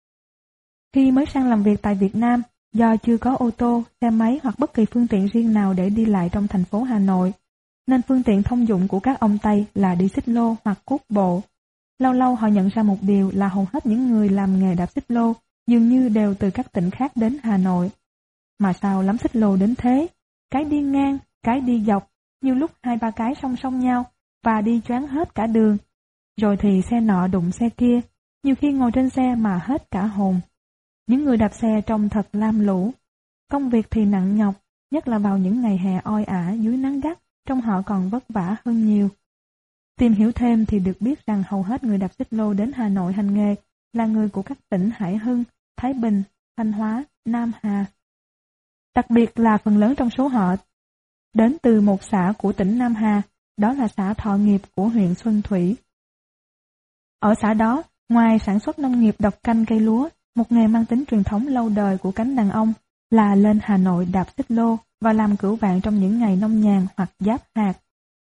Khi mới sang làm việc tại Việt Nam, do chưa có ô tô, xe máy hoặc bất kỳ phương tiện riêng nào để đi lại trong thành phố Hà Nội, nên phương tiện thông dụng của các ông Tây là đi xích lô hoặc cuốc bộ. Lâu lâu họ nhận ra một điều là hầu hết những người làm nghề đạp xích lô dường như đều từ các tỉnh khác đến Hà Nội. Mà sao lắm xích lô đến thế? Cái đi ngang, cái đi dọc, nhiều lúc 2-3 cái song song nhau và đi choáng hết cả đường. Rồi thì xe nọ đụng xe kia, nhiều khi ngồi trên xe mà hết cả hồn. Những người đạp xe trông thật lam lũ. Công việc thì nặng nhọc, nhất là vào những ngày hè oi ả dưới nắng gắt, trông họ còn vất vả hơn nhiều. Tìm hiểu thêm thì được biết rằng hầu hết người đạp xích lô đến Hà Nội hành nghề là người của các tỉnh Hải Hưng, Thái Bình, Thanh Hóa, Nam Hà. Đặc biệt là phần lớn trong số họ đến từ một xã của tỉnh Nam Hà, đó là xã Thọ Nghiệp của huyện Xuân Thủy. Ở xã đó, ngoài sản xuất nông nghiệp độc canh cây lúa, một nghề mang tính truyền thống lâu đời của cánh đàn ông là lên Hà Nội đạp xích lô và làm cửu vạn trong những ngày nông nhàn hoặc giáp hạt.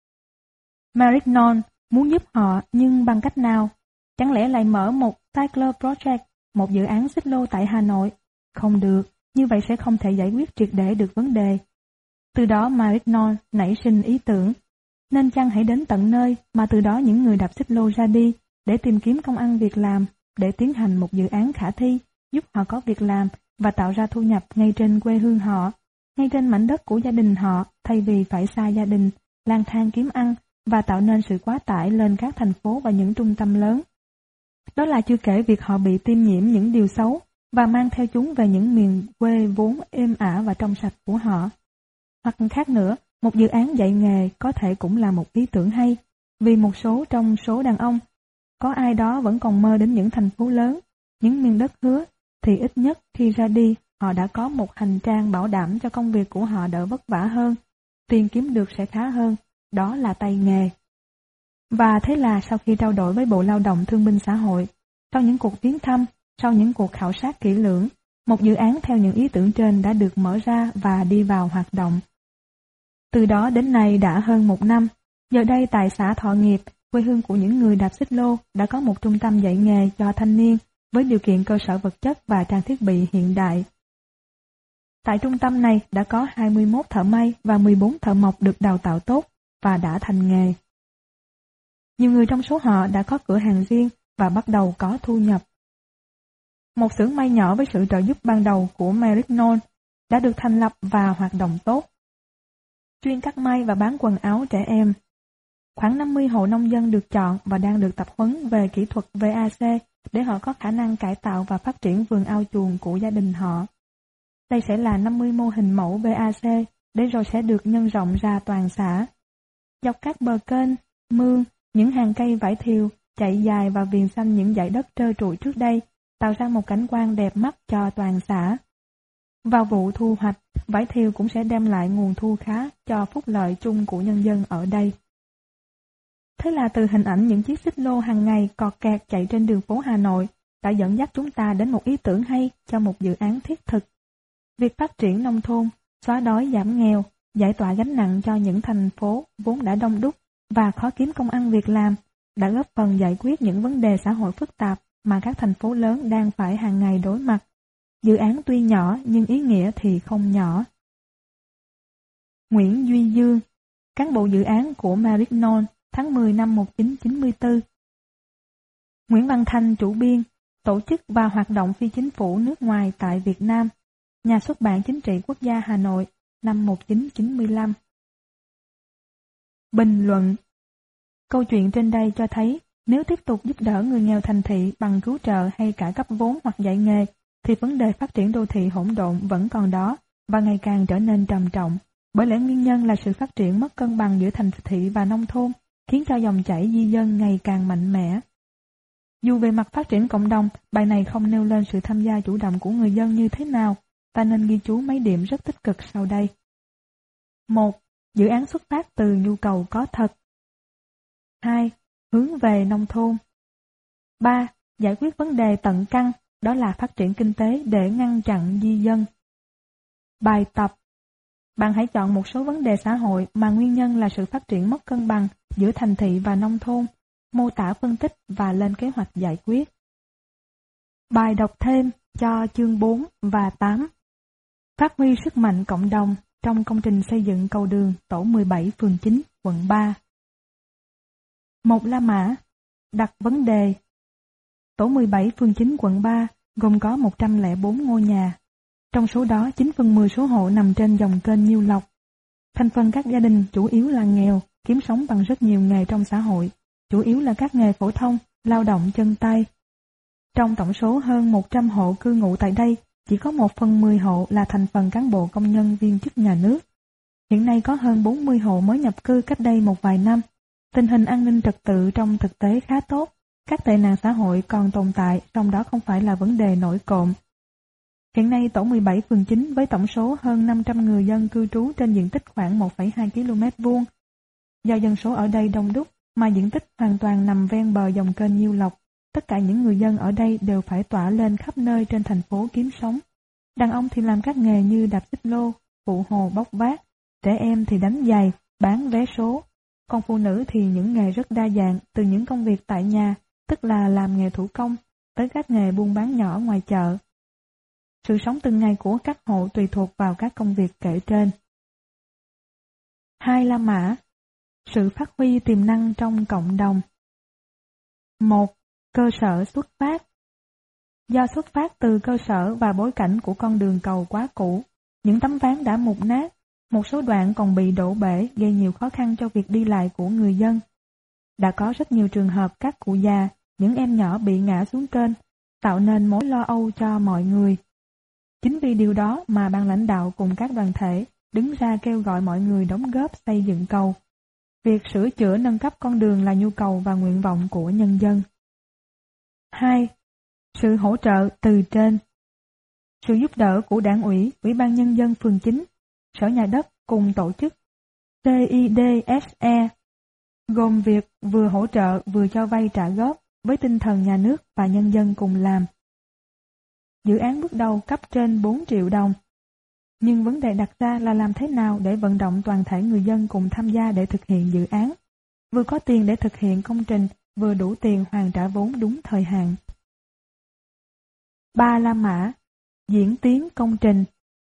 Marignon muốn giúp họ nhưng bằng cách nào? Chẳng lẽ lại mở một Cycler Project, một dự án xích lô tại Hà Nội? Không được, như vậy sẽ không thể giải quyết triệt để được vấn đề. Từ đó Marignon nảy sinh ý tưởng, nên chăng hãy đến tận nơi mà từ đó những người đạp xích lô ra đi để tìm kiếm công ăn việc làm, để tiến hành một dự án khả thi, giúp họ có việc làm và tạo ra thu nhập ngay trên quê hương họ, ngay trên mảnh đất của gia đình họ, thay vì phải xa gia đình, lang thang kiếm ăn và tạo nên sự quá tải lên các thành phố và những trung tâm lớn. Đó là chưa kể việc họ bị tiêm nhiễm những điều xấu và mang theo chúng về những miền quê vốn êm ả và trong sạch của họ. Hoặc khác nữa, một dự án dạy nghề có thể cũng là một ý tưởng hay, vì một số trong số đàn ông, có ai đó vẫn còn mơ đến những thành phố lớn, những miền đất hứa, thì ít nhất khi ra đi, họ đã có một hành trang bảo đảm cho công việc của họ đỡ vất vả hơn, tiền kiếm được sẽ khá hơn, đó là tay nghề. Và thế là sau khi trao đổi với Bộ Lao động Thương binh Xã hội, sau những cuộc viếng thăm, sau những cuộc khảo sát kỹ lưỡng, một dự án theo những ý tưởng trên đã được mở ra và đi vào hoạt động. Từ đó đến nay đã hơn 1 năm, giờ đây tại xã Thọ Nghiệp, quê hương của những người đạp xích lô, đã có một trung tâm dạy nghề cho thanh niên với điều kiện cơ sở vật chất và trang thiết bị hiện đại. Tại trung tâm này đã có 21 thợ may và 14 thợ mộc được đào tạo tốt và đã thành nghề. Nhiều người trong số họ đã có cửa hàng riêng và bắt đầu có thu nhập. Một xưởng may nhỏ với sự trợ giúp ban đầu của Marignon đã được thành lập và hoạt động tốt, chuyên cắt may và bán quần áo trẻ em. Khoảng 50 hộ nông dân được chọn và đang được tập huấn về kỹ thuật VAC để họ có khả năng cải tạo và phát triển vườn ao chuồng của gia đình họ. Đây sẽ là 50 mô hình mẫu VAC để rồi sẽ được nhân rộng ra toàn xã. Dọc các bờ kênh, mương, những hàng cây vải thiều chạy dài và viền xanh những dải đất trơ trụi trước đây, tạo ra một cảnh quan đẹp mắt cho toàn xã. Vào vụ thu hoạch, vải thiều cũng sẽ đem lại nguồn thu khá cho phúc lợi chung của nhân dân ở đây. Thế là từ hình ảnh những chiếc xích lô hàng ngày cọt kẹt chạy trên đường phố Hà Nội đã dẫn dắt chúng ta đến một ý tưởng hay cho một dự án thiết thực. Việc phát triển nông thôn, xóa đói giảm nghèo, giải tỏa gánh nặng cho những thành phố vốn đã đông đúc và khó kiếm công ăn việc làm, đã góp phần giải quyết những vấn đề xã hội phức tạp mà các thành phố lớn đang phải hàng ngày đối mặt. Dự án tuy nhỏ nhưng ý nghĩa thì không nhỏ. Nguyễn Duy Dương, cán bộ dự án của Marignon, tháng 10 năm 1994. Nguyễn Văn Thanh, chủ biên, tổ chức và hoạt động phi chính phủ nước ngoài tại Việt Nam, Nhà xuất bản Chính trị Quốc gia Hà Nội, năm 1995. Bình luận. Câu chuyện trên đây cho thấy, nếu tiếp tục giúp đỡ người nghèo thành thị bằng cứu trợ hay cả cấp vốn hoặc dạy nghề, thì vấn đề phát triển đô thị hỗn độn vẫn còn đó và ngày càng trở nên trầm trọng, bởi lẽ nguyên nhân là sự phát triển mất cân bằng giữa thành thị và nông thôn, khiến cho dòng chảy di dân ngày càng mạnh mẽ. Dù về mặt phát triển cộng đồng, bài này không nêu lên sự tham gia chủ động của người dân như thế nào, ta nên ghi chú mấy điểm rất tích cực sau đây. 1. Dự án xuất phát từ nhu cầu có thật. 2. Hướng về nông thôn. 3. Giải quyết vấn đề tận căn, đó là phát triển kinh tế để ngăn chặn di dân. Bài tập. Bạn hãy chọn một số vấn đề xã hội mà nguyên nhân là sự phát triển mất cân bằng giữa thành thị và nông thôn, mô tả phân tích và lên kế hoạch giải quyết. Bài đọc thêm cho chương 4 và 8. Phát huy sức mạnh cộng đồng trong công trình xây dựng cầu đường tổ 17 phường 9, quận 3. Một La Mã. Đặt vấn đề. Tổ 17 phường 9 quận 3 gồm có 104 ngôi nhà. Trong số đó 9/10 số hộ nằm trên dòng kênh Nhiêu Lộc. Thành phần các gia đình chủ yếu là nghèo, kiếm sống bằng rất nhiều nghề trong xã hội, chủ yếu là các nghề phổ thông, lao động chân tay. Trong tổng số hơn 100 hộ cư ngụ tại đây, chỉ có 1/10 hộ là thành phần cán bộ công nhân viên chức nhà nước. Hiện nay có hơn 40 hộ mới nhập cư cách đây một vài năm. Tình hình an ninh trật tự trong thực tế khá tốt. Các tệ nạn xã hội còn tồn tại, trong đó không phải là vấn đề nổi cộm. Hiện nay tổ 17 phường 9 với tổng số hơn 500 người dân cư trú trên diện tích khoảng 1,2 km². Do dân số ở đây đông đúc mà diện tích hoàn toàn nằm ven bờ dòng kênh Nhiêu Lộc, tất cả những người dân ở đây đều phải tỏa lên khắp nơi trên thành phố kiếm sống. Đàn ông thì làm các nghề như đạp xích lô, phụ hồ bốc vác, trẻ em thì đánh giày, bán vé số. Còn phụ nữ thì những nghề rất đa dạng, từ những công việc tại nhà, tức là làm nghề thủ công, tới các nghề buôn bán nhỏ ngoài chợ. Sự sống từng ngày của các hộ tùy thuộc vào các công việc kể trên. 2 La Mã. Sự phát huy tiềm năng trong cộng đồng. 1. Cơ sở xuất phát. Do xuất phát từ cơ sở và bối cảnh của con đường cầu quá cũ, những tấm ván đã mục nát, một số đoạn còn bị đổ bể gây nhiều khó khăn cho việc đi lại của người dân. Đã có rất nhiều trường hợp các cụ già, những em nhỏ bị ngã xuống kênh, tạo nên mối lo âu cho mọi người. Chính vì điều đó mà ban lãnh đạo cùng các đoàn thể đứng ra kêu gọi mọi người đóng góp xây dựng cầu. Việc sửa chữa nâng cấp con đường là nhu cầu và nguyện vọng của nhân dân. 2. Sự hỗ trợ từ trên. Sự giúp đỡ của Đảng ủy, Ủy ban Nhân dân phường 9, Sở Nhà đất cùng tổ chức CIDSE gồm việc vừa hỗ trợ vừa cho vay trả góp với tinh thần nhà nước và nhân dân cùng làm. Dự án bước đầu cấp trên 4 triệu đồng. Nhưng vấn đề đặt ra là làm thế nào để vận động toàn thể người dân cùng tham gia để thực hiện dự án, vừa có tiền để thực hiện công trình, vừa đủ tiền hoàn trả vốn đúng thời hạn. 3 la mã, diễn tiến công trình.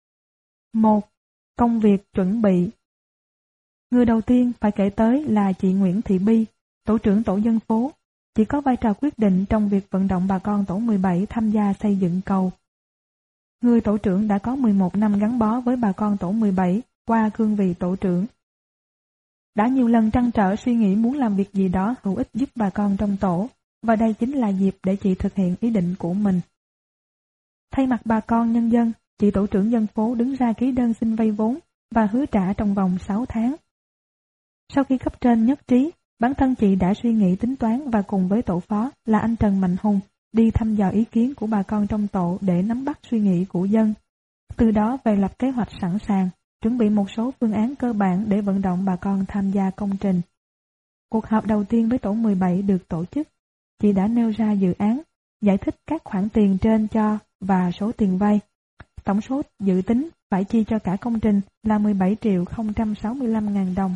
1. Công việc chuẩn bị. Người đầu tiên phải kể tới là chị Nguyễn Thị Bi, tổ trưởng tổ dân phố, chỉ có vai trò quyết định trong việc vận động bà con tổ 17 tham gia xây dựng cầu. Người tổ trưởng đã có 11 năm gắn bó với bà con tổ 17 qua cương vị tổ trưởng. Đã nhiều lần trăn trở suy nghĩ muốn làm việc gì đó hữu ích giúp bà con trong tổ, và đây chính là dịp để chị thực hiện ý định của mình. Thay mặt bà con nhân dân, chị tổ trưởng dân phố đứng ra ký đơn xin vay vốn và hứa trả trong vòng 6 tháng. Sau khi cấp trên nhất trí, bản thân chị đã suy nghĩ tính toán và cùng với tổ phó là anh Trần Mạnh Hùng đi thăm dò ý kiến của bà con trong tổ để nắm bắt suy nghĩ của dân. Từ đó về lập kế hoạch sẵn sàng, chuẩn bị một số phương án cơ bản để vận động bà con tham gia công trình. Cuộc họp đầu tiên với tổ 17 được tổ chức. Chị đã nêu ra dự án, giải thích các khoản tiền trên cho và số tiền vay. Tổng số dự tính phải chi cho cả công trình là 17.065.000 đồng.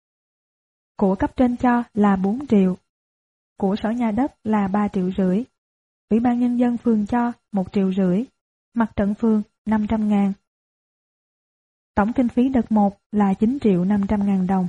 Của cấp trên cho là 4 triệu. Của sở nhà đất là 3,5 triệu. Ủy ban nhân dân phường cho 1,5 triệu. Mặt trận phường 500.000. Tổng kinh phí đợt 1 là 9.500.000 đồng.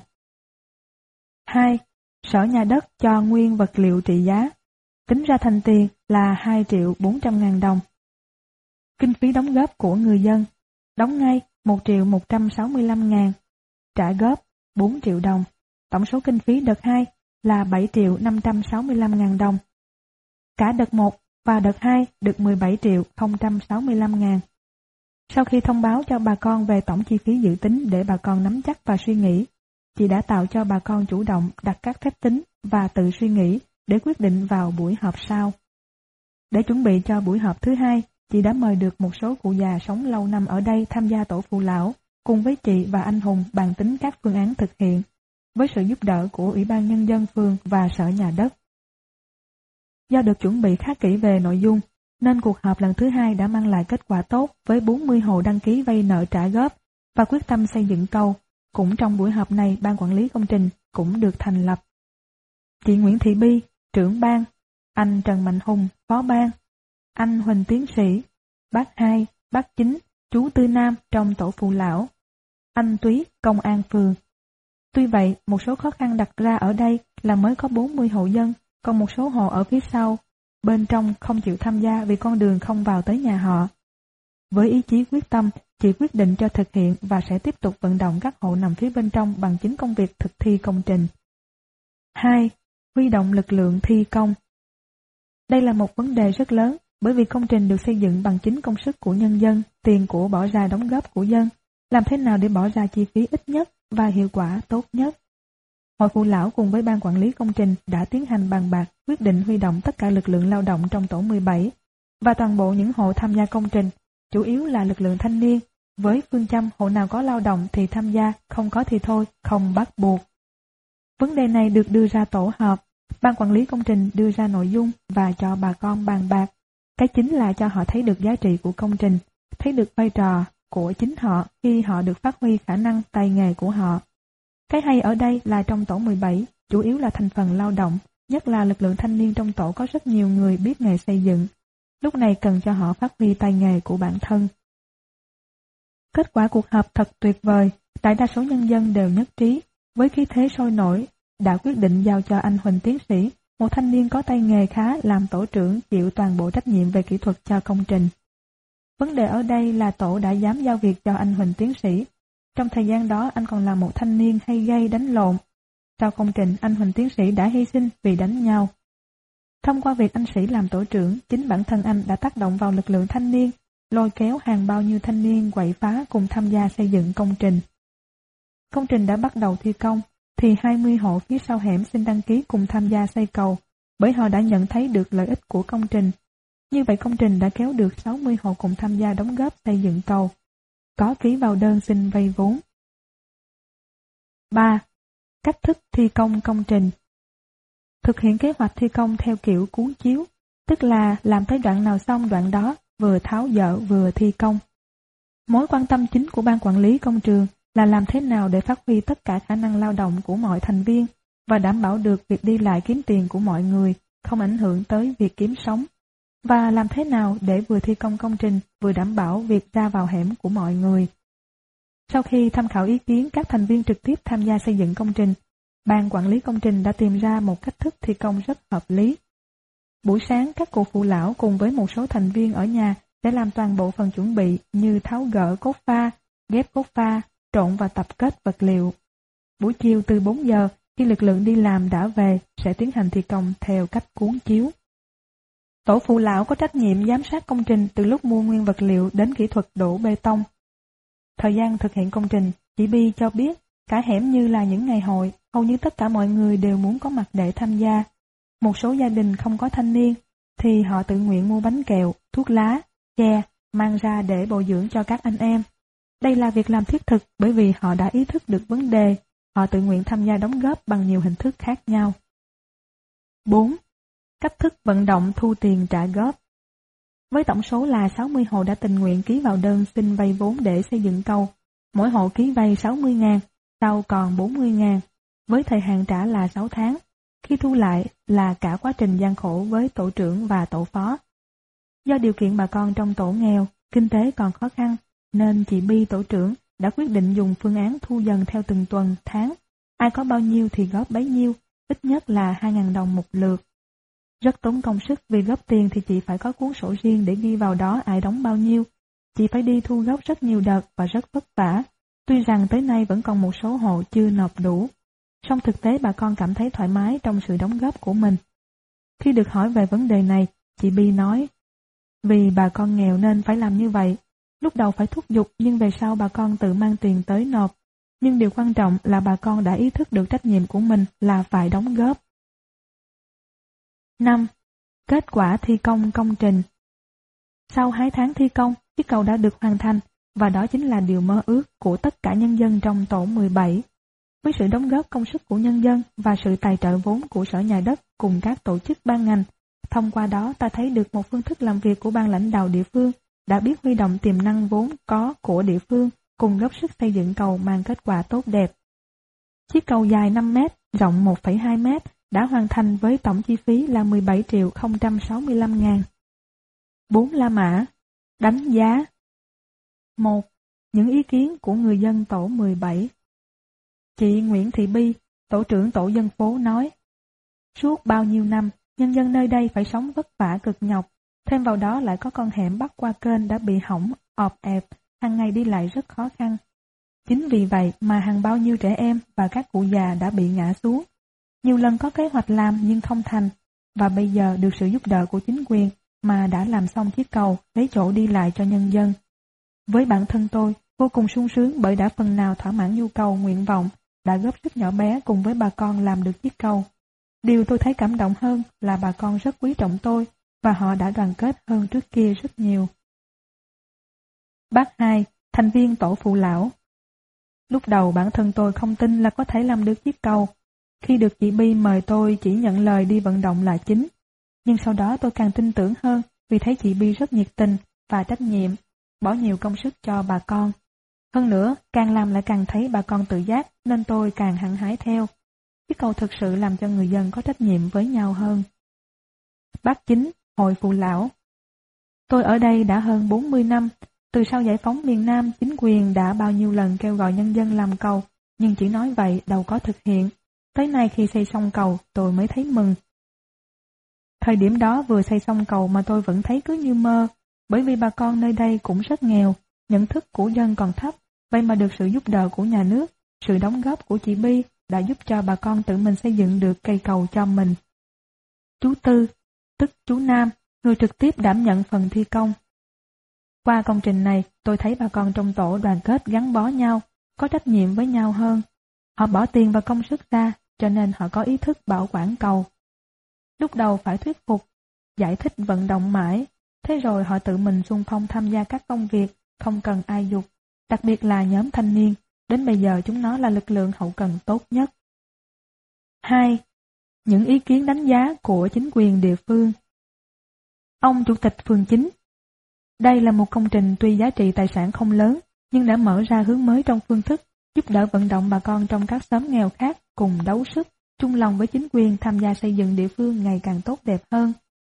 2. Sở nhà đất cho nguyên vật liệu trị giá. Tính ra thành tiền là 2.400.000 đồng. Kinh phí đóng góp của người dân. Đóng ngay 1.165.000. Trả góp 4 triệu đồng. Tổng số kinh phí đợt 2 là 7.565.000 đồng. Cả đợt 1 và đợt 2 được 17.065.000. Sau khi thông báo cho bà con về tổng chi phí dự tính để bà con nắm chắc và suy nghĩ, chị đã tạo cho bà con chủ động đặt các phép tính và tự suy nghĩ để quyết định vào buổi họp sau. Để chuẩn bị cho buổi họp thứ hai, chị đã mời được một số cụ già sống lâu năm ở đây tham gia tổ phụ lão, cùng với chị và anh Hùng bàn tính các phương án thực hiện, với sự giúp đỡ của Ủy ban Nhân dân phường và Sở Nhà đất. Do được chuẩn bị khá kỹ về nội dung, nên cuộc họp lần thứ hai đã mang lại kết quả tốt với 40 hộ đăng ký vay nợ trả góp và quyết tâm xây dựng cầu. Cũng trong buổi họp này, ban quản lý công trình cũng được thành lập. Chị Nguyễn Thị Bi, trưởng ban, anh Trần Mạnh Hùng, phó ban, anh Huỳnh Tiến Sĩ, bác 2, bác 9, chú Tư Nam trong tổ phụ lão, anh Túy, công an phường. Tuy vậy, một số khó khăn đặt ra ở đây là mới có 40 hộ dân, còn một số hộ ở phía sau, bên trong không chịu tham gia vì con đường không vào tới nhà họ. Với ý chí quyết tâm, chị quyết định cho thực hiện và sẽ tiếp tục vận động các hộ nằm phía bên trong bằng chính công việc thực thi công trình. 2. Huy động lực lượng thi công. Đây là một vấn đề rất lớn bởi vì công trình được xây dựng bằng chính công sức của nhân dân, tiền của bỏ ra đóng góp của dân. Làm thế nào để bỏ ra chi phí ít nhất và hiệu quả tốt nhất? Hội phụ lão cùng với ban quản lý công trình đã tiến hành bàn bạc quyết định huy động tất cả lực lượng lao động trong tổ 17 và toàn bộ những hộ tham gia công trình, chủ yếu là lực lượng thanh niên, với phương châm hộ nào có lao động thì tham gia, không có thì thôi, không bắt buộc. Vấn đề này được đưa ra tổ họp, ban quản lý công trình đưa ra nội dung và cho bà con bàn bạc. Cái chính là cho họ thấy được giá trị của công trình, thấy được vai trò của chính họ khi họ được phát huy khả năng tay nghề của họ. Cái hay ở đây là trong tổ 17, chủ yếu là thành phần lao động, nhất là lực lượng thanh niên trong tổ có rất nhiều người biết nghề xây dựng. Lúc này cần cho họ phát huy tay nghề của bản thân. Kết quả cuộc họp thật tuyệt vời, đại đa số nhân dân đều nhất trí, với khí thế sôi nổi, đã quyết định giao cho anh Huỳnh Tiến Sĩ, một thanh niên có tay nghề khá làm tổ trưởng chịu toàn bộ trách nhiệm về kỹ thuật cho công trình. Vấn đề ở đây là tổ đã dám giao việc cho anh Huỳnh Tiến Sĩ. Trong thời gian đó anh còn là một thanh niên hay gây đánh lộn. Sau công trình anh Huỳnh Tiến Sĩ đã hy sinh vì đánh nhau. Thông qua việc anh Sĩ làm tổ trưởng, chính bản thân anh đã tác động vào lực lượng thanh niên, lôi kéo hàng bao nhiêu thanh niên quậy phá cùng tham gia xây dựng công trình. Công trình đã bắt đầu thi công, thì 20 hộ phía sau hẻm xin đăng ký cùng tham gia xây cầu, bởi họ đã nhận thấy được lợi ích của công trình. Như vậy công trình đã kéo được 60 hộ cùng tham gia đóng góp xây dựng cầu, có ký vào đơn xin vay vốn. 3. Cách thức thi công công trình. Thực hiện kế hoạch thi công theo kiểu cuốn chiếu, tức là làm tới đoạn nào xong đoạn đó, vừa tháo dỡ vừa thi công. Mối quan tâm chính của ban quản lý công trường là làm thế nào để phát huy tất cả khả năng lao động của mọi thành viên và đảm bảo được việc đi lại kiếm tiền của mọi người, không ảnh hưởng tới việc kiếm sống. Và làm thế nào để vừa thi công công trình vừa đảm bảo việc ra vào hẻm của mọi người. Sau khi tham khảo ý kiến các thành viên trực tiếp tham gia xây dựng công trình, ban quản lý công trình đã tìm ra một cách thức thi công rất hợp lý. Buổi sáng các cụ phụ lão cùng với một số thành viên ở nhà sẽ làm toàn bộ phần chuẩn bị như tháo gỡ cốt pha, ghép cốt pha, trộn và tập kết vật liệu. Buổi chiều từ 4 giờ, khi lực lượng đi làm đã về, sẽ tiến hành thi công theo cách cuốn chiếu. Tổ phụ lão có trách nhiệm giám sát công trình từ lúc mua nguyên vật liệu đến kỹ thuật đổ bê tông. Thời gian thực hiện công trình, chị Bi cho biết, cả hẻm như là những ngày hội, hầu như tất cả mọi người đều muốn có mặt để tham gia. Một số gia đình không có thanh niên, thì họ tự nguyện mua bánh kẹo, thuốc lá, chè, mang ra để bồi dưỡng cho các anh em. Đây là việc làm thiết thực bởi vì họ đã ý thức được vấn đề, họ tự nguyện tham gia đóng góp bằng nhiều hình thức khác nhau. 4. Cách thức vận động thu tiền trả góp. Với tổng số là 60 hộ đã tình nguyện ký vào đơn xin vay vốn để xây dựng cầu, mỗi hộ ký vay 60.000, sau còn 40.000, với thời hạn trả là 6 tháng. Khi thu lại là cả quá trình gian khổ với tổ trưởng và tổ phó. Do điều kiện bà con trong tổ nghèo, kinh tế còn khó khăn, nên chị Bi tổ trưởng đã quyết định dùng phương án thu dần theo từng tuần, tháng. Ai có bao nhiêu thì góp bấy nhiêu, ít nhất là 2.000 đồng một lượt. Rất tốn công sức vì góp tiền thì chị phải có cuốn sổ riêng để ghi vào đó ai đóng bao nhiêu. Chị phải đi thu góp rất nhiều đợt và rất vất vả. Tuy rằng tới nay vẫn còn một số hộ chưa nộp đủ. Song thực tế bà con cảm thấy thoải mái trong sự đóng góp của mình. Khi được hỏi về vấn đề này, chị Bi nói, vì bà con nghèo nên phải làm như vậy. Lúc đầu phải thúc giục nhưng về sau bà con tự mang tiền tới nộp. Nhưng điều quan trọng là bà con đã ý thức được trách nhiệm của mình là phải đóng góp. 5. Kết quả thi công công trình. Sau 2 tháng thi công, chiếc cầu đã được hoàn thành, và đó chính là điều mơ ước của tất cả nhân dân trong tổ 17. Với sự đóng góp công sức của nhân dân và sự tài trợ vốn của Sở Nhà đất cùng các tổ chức ban ngành, thông qua đó ta thấy được một phương thức làm việc của ban lãnh đạo địa phương đã biết huy động tiềm năng vốn có của địa phương cùng góp sức xây dựng cầu mang kết quả tốt đẹp. Chiếc cầu dài 5 mét, rộng 1,2 mét đã hoàn thành với tổng chi phí là 17.065.000. 4 la mã. Đánh giá. 1. Những ý kiến của người dân tổ 17. Chị Nguyễn Thị Bi, tổ trưởng tổ dân phố nói, suốt bao nhiêu năm, nhân dân nơi đây phải sống vất vả cực nhọc, thêm vào đó lại có con hẻm bắc qua kênh đã bị hỏng, ọp ẹp, hàng ngày đi lại rất khó khăn. Chính vì vậy mà hàng bao nhiêu trẻ em và các cụ già đã bị ngã xuống. Nhiều lần có kế hoạch làm nhưng không thành, và bây giờ được sự giúp đỡ của chính quyền mà đã làm xong chiếc cầu lấy chỗ đi lại cho nhân dân. Với bản thân tôi, vô cùng sung sướng bởi đã phần nào thỏa mãn nhu cầu nguyện vọng, đã góp sức nhỏ bé cùng với bà con làm được chiếc cầu. Điều tôi thấy cảm động hơn là bà con rất quý trọng tôi và họ đã đoàn kết hơn trước kia rất nhiều. Bác 2, thành viên tổ phụ lão. Lúc đầu bản thân tôi không tin là có thể làm được chiếc cầu. Khi được chị Bi mời tôi chỉ nhận lời đi vận động là chính. Nhưng sau đó tôi càng tin tưởng hơn vì thấy chị Bi rất nhiệt tình và trách nhiệm, bỏ nhiều công sức cho bà con. Hơn nữa, càng làm lại càng thấy bà con tự giác nên tôi càng hăng hái theo. Chiếc cầu thực sự làm cho người dân có trách nhiệm với nhau hơn. Bác 9, Hội Phụ Lão. Tôi ở đây đã hơn 40 năm. Từ sau giải phóng miền Nam, chính quyền đã bao nhiêu lần kêu gọi nhân dân làm cầu, nhưng chỉ nói vậy đâu có thực hiện. Tới nay khi xây xong cầu, tôi mới thấy mừng. Thời điểm đó vừa xây xong cầu mà tôi vẫn thấy cứ như mơ, bởi vì bà con nơi đây cũng rất nghèo, nhận thức của dân còn thấp, vậy mà được sự giúp đỡ của nhà nước, sự đóng góp của chị Bi đã giúp cho bà con tự mình xây dựng được cây cầu cho mình. Chú Tư, tức chú Nam, người trực tiếp đảm nhận phần thi công. Qua công trình này, tôi thấy bà con trong tổ đoàn kết gắn bó nhau, có trách nhiệm với nhau hơn. Họ bỏ tiền và công sức ra, cho nên họ có ý thức bảo quản cầu. Lúc đầu phải thuyết phục, giải thích vận động mãi, thế rồi họ tự mình xung phong tham gia các công việc, không cần ai giục, đặc biệt là nhóm thanh niên, đến bây giờ chúng nó là lực lượng hậu cần tốt nhất. 2. Những ý kiến đánh giá của chính quyền địa phương. Ông Chủ tịch phường 9. Đây là một công trình tuy giá trị tài sản không lớn, nhưng đã mở ra hướng mới trong phương thức, giúp đỡ vận động bà con trong các xóm nghèo khác cùng đấu sức, chung lòng với chính quyền tham gia xây dựng địa phương ngày càng tốt đẹp hơn.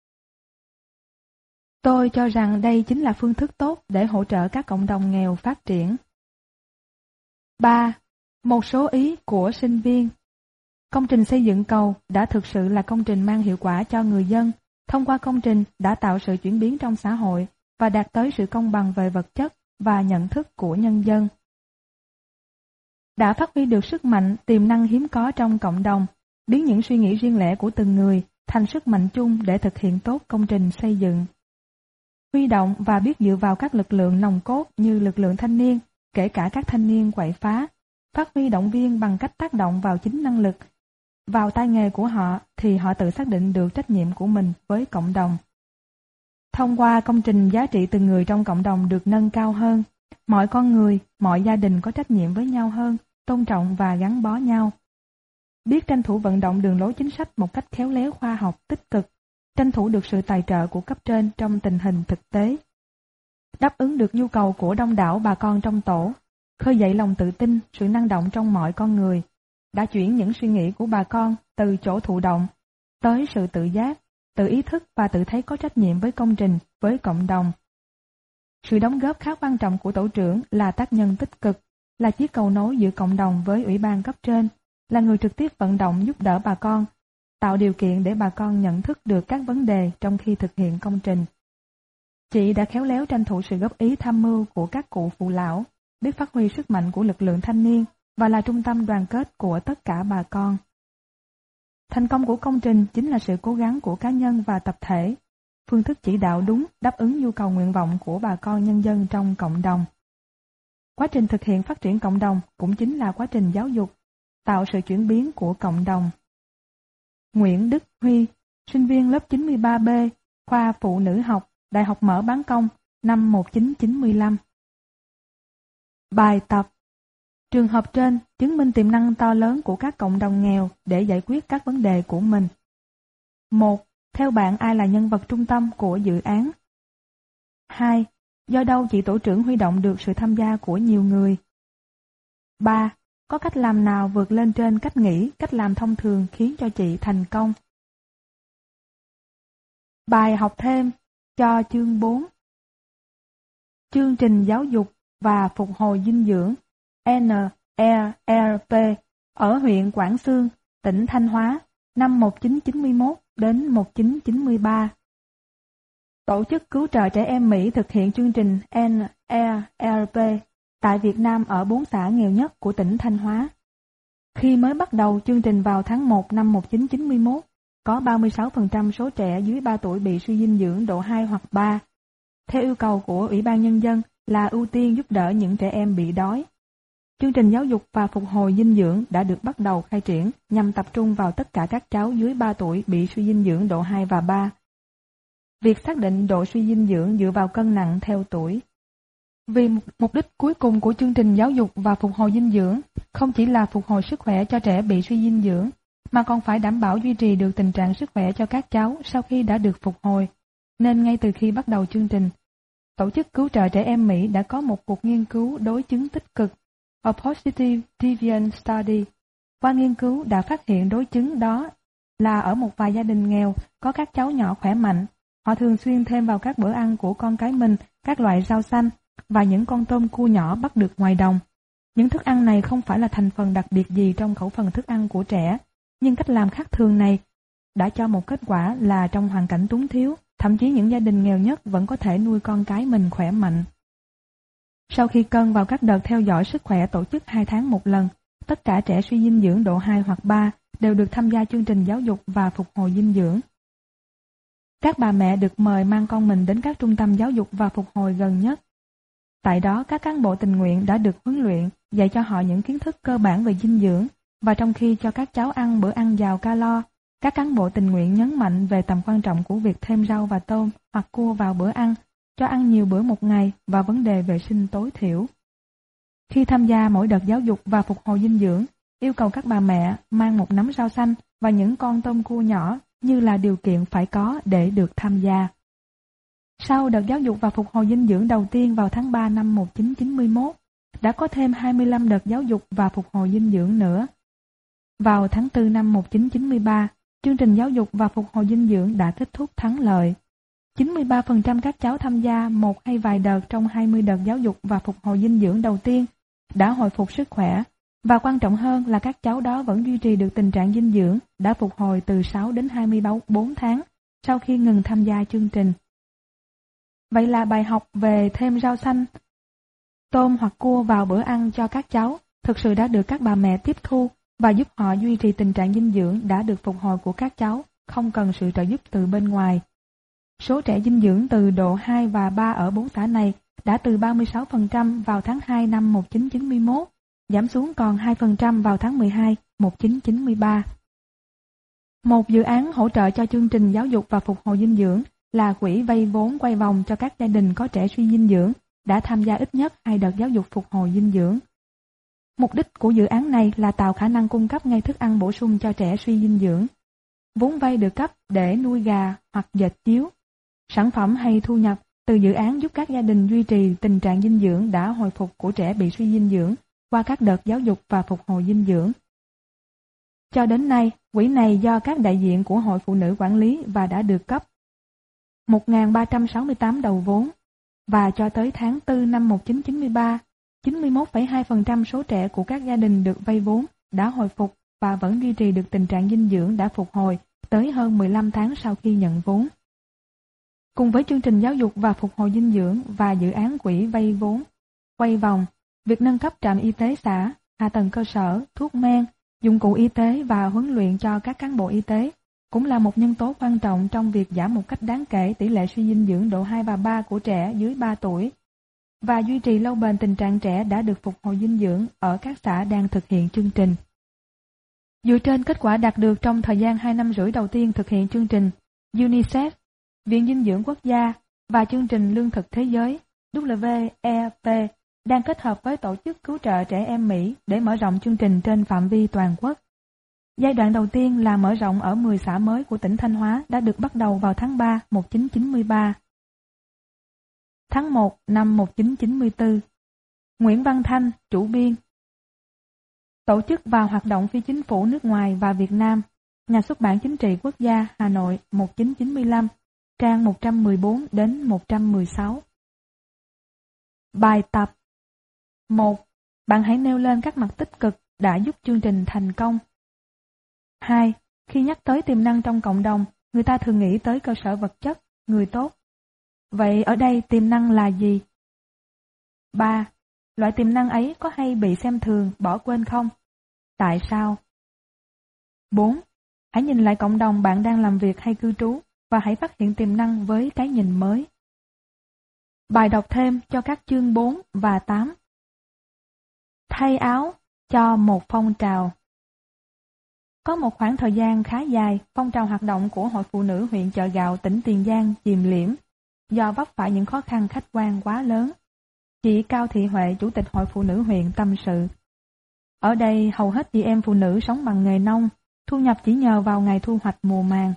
Tôi cho rằng đây chính là phương thức tốt để hỗ trợ các cộng đồng nghèo phát triển. 3. Một số ý của sinh viên. Công trình xây dựng cầu đã thực sự là công trình mang hiệu quả cho người dân. Thông qua công trình đã tạo sự chuyển biến trong xã hội và đạt tới sự công bằng về vật chất và nhận thức của nhân dân. Đã phát huy được sức mạnh, tiềm năng hiếm có trong cộng đồng, biến những suy nghĩ riêng lẻ của từng người thành sức mạnh chung để thực hiện tốt công trình xây dựng. Huy động và biết dựa vào các lực lượng nòng cốt như lực lượng thanh niên, kể cả các thanh niên quậy phá, phát huy động viên bằng cách tác động vào chính năng lực, vào tay nghề của họ thì họ tự xác định được trách nhiệm của mình với cộng đồng. Thông qua công trình giá trị từng người trong cộng đồng được nâng cao hơn, mọi con người, mọi gia đình có trách nhiệm với nhau hơn, tôn trọng và gắn bó nhau. Biết tranh thủ vận động đường lối chính sách một cách khéo léo khoa học tích cực, tranh thủ được sự tài trợ của cấp trên trong tình hình thực tế. Đáp ứng được nhu cầu của đông đảo bà con trong tổ, khơi dậy lòng tự tin, sự năng động trong mọi con người, đã chuyển những suy nghĩ của bà con từ chỗ thụ động tới sự tự giác, tự ý thức và tự thấy có trách nhiệm với công trình, với cộng đồng. Sự đóng góp khá quan trọng của tổ trưởng là tác nhân tích cực, là chiếc cầu nối giữa cộng đồng với ủy ban cấp trên, là người trực tiếp vận động giúp đỡ bà con, tạo điều kiện để bà con nhận thức được các vấn đề trong khi thực hiện công trình. Chị đã khéo léo tranh thủ sự góp ý tham mưu của các cụ phụ lão, biết phát huy sức mạnh của lực lượng thanh niên và là trung tâm đoàn kết của tất cả bà con. Thành công của công trình chính là sự cố gắng của cá nhân và tập thể, phương thức chỉ đạo đúng đáp ứng nhu cầu nguyện vọng của bà con nhân dân trong cộng đồng. Quá trình thực hiện phát triển cộng đồng cũng chính là quá trình giáo dục, tạo sự chuyển biến của cộng đồng. Nguyễn Đức Huy, sinh viên lớp 93B, khoa Phụ nữ học, Đại học Mở Bán Công, năm 1995. Bài tập. Trường hợp trên chứng minh tiềm năng to lớn của các cộng đồng nghèo để giải quyết các vấn đề của mình. 1. Theo bạn ai là nhân vật trung tâm của dự án? 2. Do đâu chị tổ trưởng huy động được sự tham gia của nhiều người? 3. Có cách làm nào vượt lên trên cách nghĩ, cách làm thông thường khiến cho chị thành công? Bài học thêm cho chương 4. Chương trình giáo dục và phục hồi dinh dưỡng NERP ở huyện Quảng Xương, tỉnh Thanh Hóa, năm 1991 đến 1993. Tổ chức cứu trợ trẻ em Mỹ thực hiện chương trình NERP tại Việt Nam ở 4 xã nghèo nhất của tỉnh Thanh Hóa. Khi mới bắt đầu chương trình vào tháng 1 năm 1991, có 36% số trẻ dưới 3 tuổi bị suy dinh dưỡng độ 2 hoặc 3. Theo yêu cầu của Ủy ban Nhân dân là ưu tiên giúp đỡ những trẻ em bị đói. Chương trình giáo dục và phục hồi dinh dưỡng đã được bắt đầu khai triển nhằm tập trung vào tất cả các cháu dưới 3 tuổi bị suy dinh dưỡng độ 2 và 3. Việc xác định độ suy dinh dưỡng dựa vào cân nặng theo tuổi. Vì mục đích cuối cùng của chương trình giáo dục và phục hồi dinh dưỡng không chỉ là phục hồi sức khỏe cho trẻ bị suy dinh dưỡng, mà còn phải đảm bảo duy trì được tình trạng sức khỏe cho các cháu sau khi đã được phục hồi. Nên ngay từ khi bắt đầu chương trình, Tổ chức cứu trợ trẻ em Mỹ đã có một cuộc nghiên cứu đối chứng tích cực, A Positive Deviant Study. Qua nghiên cứu đã phát hiện đối chứng đó là ở một vài gia đình nghèo có các cháu nhỏ khỏe mạnh, họ thường xuyên thêm vào các bữa ăn của con cái mình các loại rau xanh và những con tôm cua nhỏ bắt được ngoài đồng. Những thức ăn này không phải là thành phần đặc biệt gì trong khẩu phần thức ăn của trẻ, nhưng cách làm khác thường này đã cho một kết quả là trong hoàn cảnh túng thiếu, thậm chí những gia đình nghèo nhất vẫn có thể nuôi con cái mình khỏe mạnh. Sau khi cân vào các đợt theo dõi sức khỏe tổ chức 2 tháng một lần, tất cả trẻ suy dinh dưỡng độ 2 hoặc 3 đều được tham gia chương trình giáo dục và phục hồi dinh dưỡng. Các bà mẹ được mời mang con mình đến các trung tâm giáo dục và phục hồi gần nhất. Tại đó, các cán bộ tình nguyện đã được huấn luyện, dạy cho họ những kiến thức cơ bản về dinh dưỡng, và trong khi cho các cháu ăn bữa ăn giàu calo, các cán bộ tình nguyện nhấn mạnh về tầm quan trọng của việc thêm rau và tôm hoặc cua vào bữa ăn, cho ăn nhiều bữa một ngày và vấn đề vệ sinh tối thiểu. Khi tham gia mỗi đợt giáo dục và phục hồi dinh dưỡng, yêu cầu các bà mẹ mang một nắm rau xanh và những con tôm cua nhỏ như là điều kiện phải có để được tham gia. Sau đợt giáo dục và phục hồi dinh dưỡng đầu tiên vào tháng 3 năm 1991, đã có thêm 25 đợt giáo dục và phục hồi dinh dưỡng nữa. Vào tháng 4 năm 1993, chương trình giáo dục và phục hồi dinh dưỡng đã kết thúc thắng lợi. 93% các cháu tham gia một hay vài đợt trong 20 đợt giáo dục và phục hồi dinh dưỡng đầu tiên đã hồi phục sức khỏe, và quan trọng hơn là các cháu đó vẫn duy trì được tình trạng dinh dưỡng đã phục hồi từ 6 đến 24 tháng sau khi ngừng tham gia chương trình. Vậy là bài học về thêm rau xanh, tôm hoặc cua vào bữa ăn cho các cháu thực sự đã được các bà mẹ tiếp thu và giúp họ duy trì tình trạng dinh dưỡng đã được phục hồi của các cháu, không cần sự trợ giúp từ bên ngoài. Số trẻ dinh dưỡng từ độ 2 và 3 ở 4 xã này đã từ 36% vào tháng 2 năm 1991, giảm xuống còn 2% vào tháng 12, 1993. Một dự án hỗ trợ cho chương trình giáo dục và phục hồi dinh dưỡng là quỹ vay vốn quay vòng cho các gia đình có trẻ suy dinh dưỡng đã tham gia ít nhất 2 đợt giáo dục phục hồi dinh dưỡng. Mục đích của dự án này là tạo khả năng cung cấp ngay thức ăn bổ sung cho trẻ suy dinh dưỡng. Vốn vay được cấp để nuôi gà hoặc dệt chiếu. Sản phẩm hay thu nhập từ dự án giúp các gia đình duy trì tình trạng dinh dưỡng đã hồi phục của trẻ bị suy dinh dưỡng qua các đợt giáo dục và phục hồi dinh dưỡng. Cho đến nay, quỹ này do các đại diện của Hội Phụ nữ quản lý và đã được cấp 1.368 đầu vốn, và cho tới tháng 4 năm 1993, 91,2% số trẻ của các gia đình được vay vốn đã hồi phục và vẫn duy trì được tình trạng dinh dưỡng đã phục hồi tới hơn 15 tháng sau khi nhận vốn. Cùng với chương trình giáo dục và phục hồi dinh dưỡng và dự án quỹ vay vốn quay vòng, việc nâng cấp trạm y tế xã, hạ tầng cơ sở, thuốc men, dụng cụ y tế và huấn luyện cho các cán bộ y tế cũng là một nhân tố quan trọng trong việc giảm một cách đáng kể tỷ lệ suy dinh dưỡng độ 2 và 3 của trẻ dưới 3 tuổi và duy trì lâu bền tình trạng trẻ đã được phục hồi dinh dưỡng ở các xã đang thực hiện chương trình. Dựa trên kết quả đạt được trong thời gian 2 năm rưỡi đầu tiên thực hiện chương trình, UNICEF, Viện Dinh dưỡng Quốc gia và chương trình Lương thực Thế giới WFP đang kết hợp với Tổ chức Cứu trợ Trẻ Em Mỹ để mở rộng chương trình trên phạm vi toàn quốc. Giai đoạn đầu tiên là mở rộng ở 10 xã mới của tỉnh Thanh Hóa đã được bắt đầu vào tháng 3 1993. Tháng 1 năm 1994, Nguyễn Văn Thanh, chủ biên. Tổ chức và hoạt động phi chính phủ nước ngoài và Việt Nam, Nhà xuất bản Chính trị Quốc gia, Hà Nội, 1995, trang 114 đến 116. Bài tập 1. Bạn hãy nêu lên các mặt tích cực đã giúp chương trình thành công. 2. Khi nhắc tới tiềm năng trong cộng đồng, người ta thường nghĩ tới cơ sở vật chất, người tốt. Vậy ở đây tiềm năng là gì? 3. Loại tiềm năng ấy có hay bị xem thường, bỏ quên không? Tại sao? 4. Hãy nhìn lại cộng đồng bạn đang làm việc hay cư trú và hãy phát hiện tiềm năng với cái nhìn mới. Bài đọc thêm cho các chương 4 và 8. Thay áo cho một phong trào. Có một khoảng thời gian khá dài, phong trào hoạt động của Hội Phụ nữ huyện Chợ Gạo, tỉnh Tiền Giang chìm liễm do vấp phải những khó khăn khách quan quá lớn. Chị Cao Thị Huệ, Chủ tịch Hội Phụ nữ huyện tâm sự. Ở đây hầu hết chị em phụ nữ sống bằng nghề nông, thu nhập chỉ nhờ vào ngày thu hoạch mùa màng.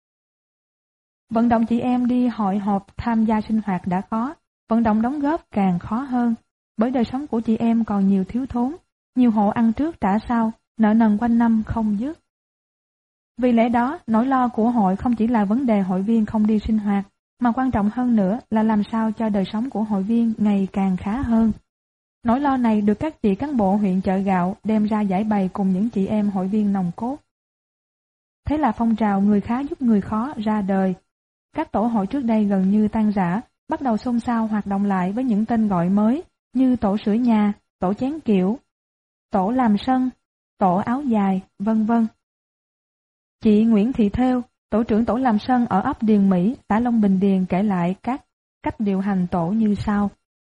Vận động chị em đi hội họp tham gia sinh hoạt đã khó, vận động đóng góp càng khó hơn, bởi đời sống của chị em còn nhiều thiếu thốn, nhiều hộ ăn trước trả sau, nợ nần quanh năm không dứt. Vì lẽ đó, nỗi lo của hội không chỉ là vấn đề hội viên không đi sinh hoạt, mà quan trọng hơn nữa là làm sao cho đời sống của hội viên ngày càng khá hơn. Nỗi lo này được các chị cán bộ huyện Chợ Gạo đem ra giải bày cùng những chị em hội viên nòng cốt. Thế là phong trào người khá giúp người khó ra đời. Các tổ hội trước đây gần như tan rã, bắt đầu xôn xao hoạt động lại với những tên gọi mới như tổ sửa nhà, tổ chén kiểu, tổ làm sân, tổ áo dài, vân vân. Chị Nguyễn Thị Thêu, tổ trưởng tổ làm sân ở ấp Điền Mỹ, xã Long Bình Điền kể lại các cách điều hành tổ như sau.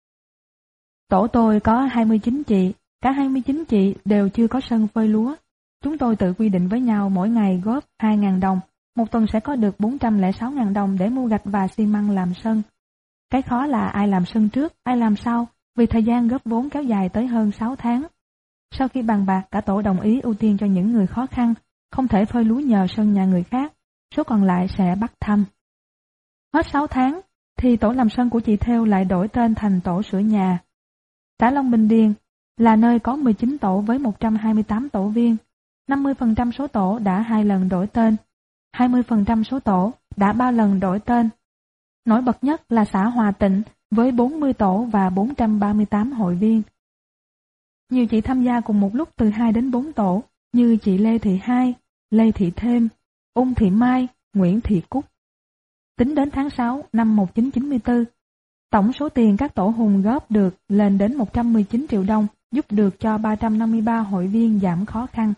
Tổ tôi có 29 chị, cả 29 chị đều chưa có sân phơi lúa. Chúng tôi tự quy định với nhau mỗi ngày góp 2.000 đồng, một tuần sẽ có được 406.000 đồng để mua gạch và xi măng làm sân. Cái khó là ai làm sân trước, ai làm sau, vì thời gian góp vốn kéo dài tới hơn 6 tháng. Sau khi bàn bạc, cả tổ đồng ý ưu tiên cho những người khó khăn, không thể phơi lúa nhờ sân nhà người khác, số còn lại sẽ bắt thăm. Hết 6 tháng, thì tổ làm sân của chị Thêu lại đổi tên thành tổ sửa nhà. Xã Long Bình Điền là nơi có 19 tổ với 128 tổ viên, 50% số tổ đã 2 lần đổi tên, 20% số tổ đã 3 lần đổi tên. Nổi bật nhất là xã Hòa Tịnh với 40 tổ và 438 hội viên. Nhiều chị tham gia cùng một lúc từ 2 đến 4 tổ như chị Lê Thị Hai, Lê Thị Thêm, Ung Thị Mai, Nguyễn Thị Cúc. Tính đến tháng 6 năm 1994, tổng số tiền các tổ hùng góp được lên đến 119 triệu đồng, giúp được cho 353 hội viên giảm khó khăn.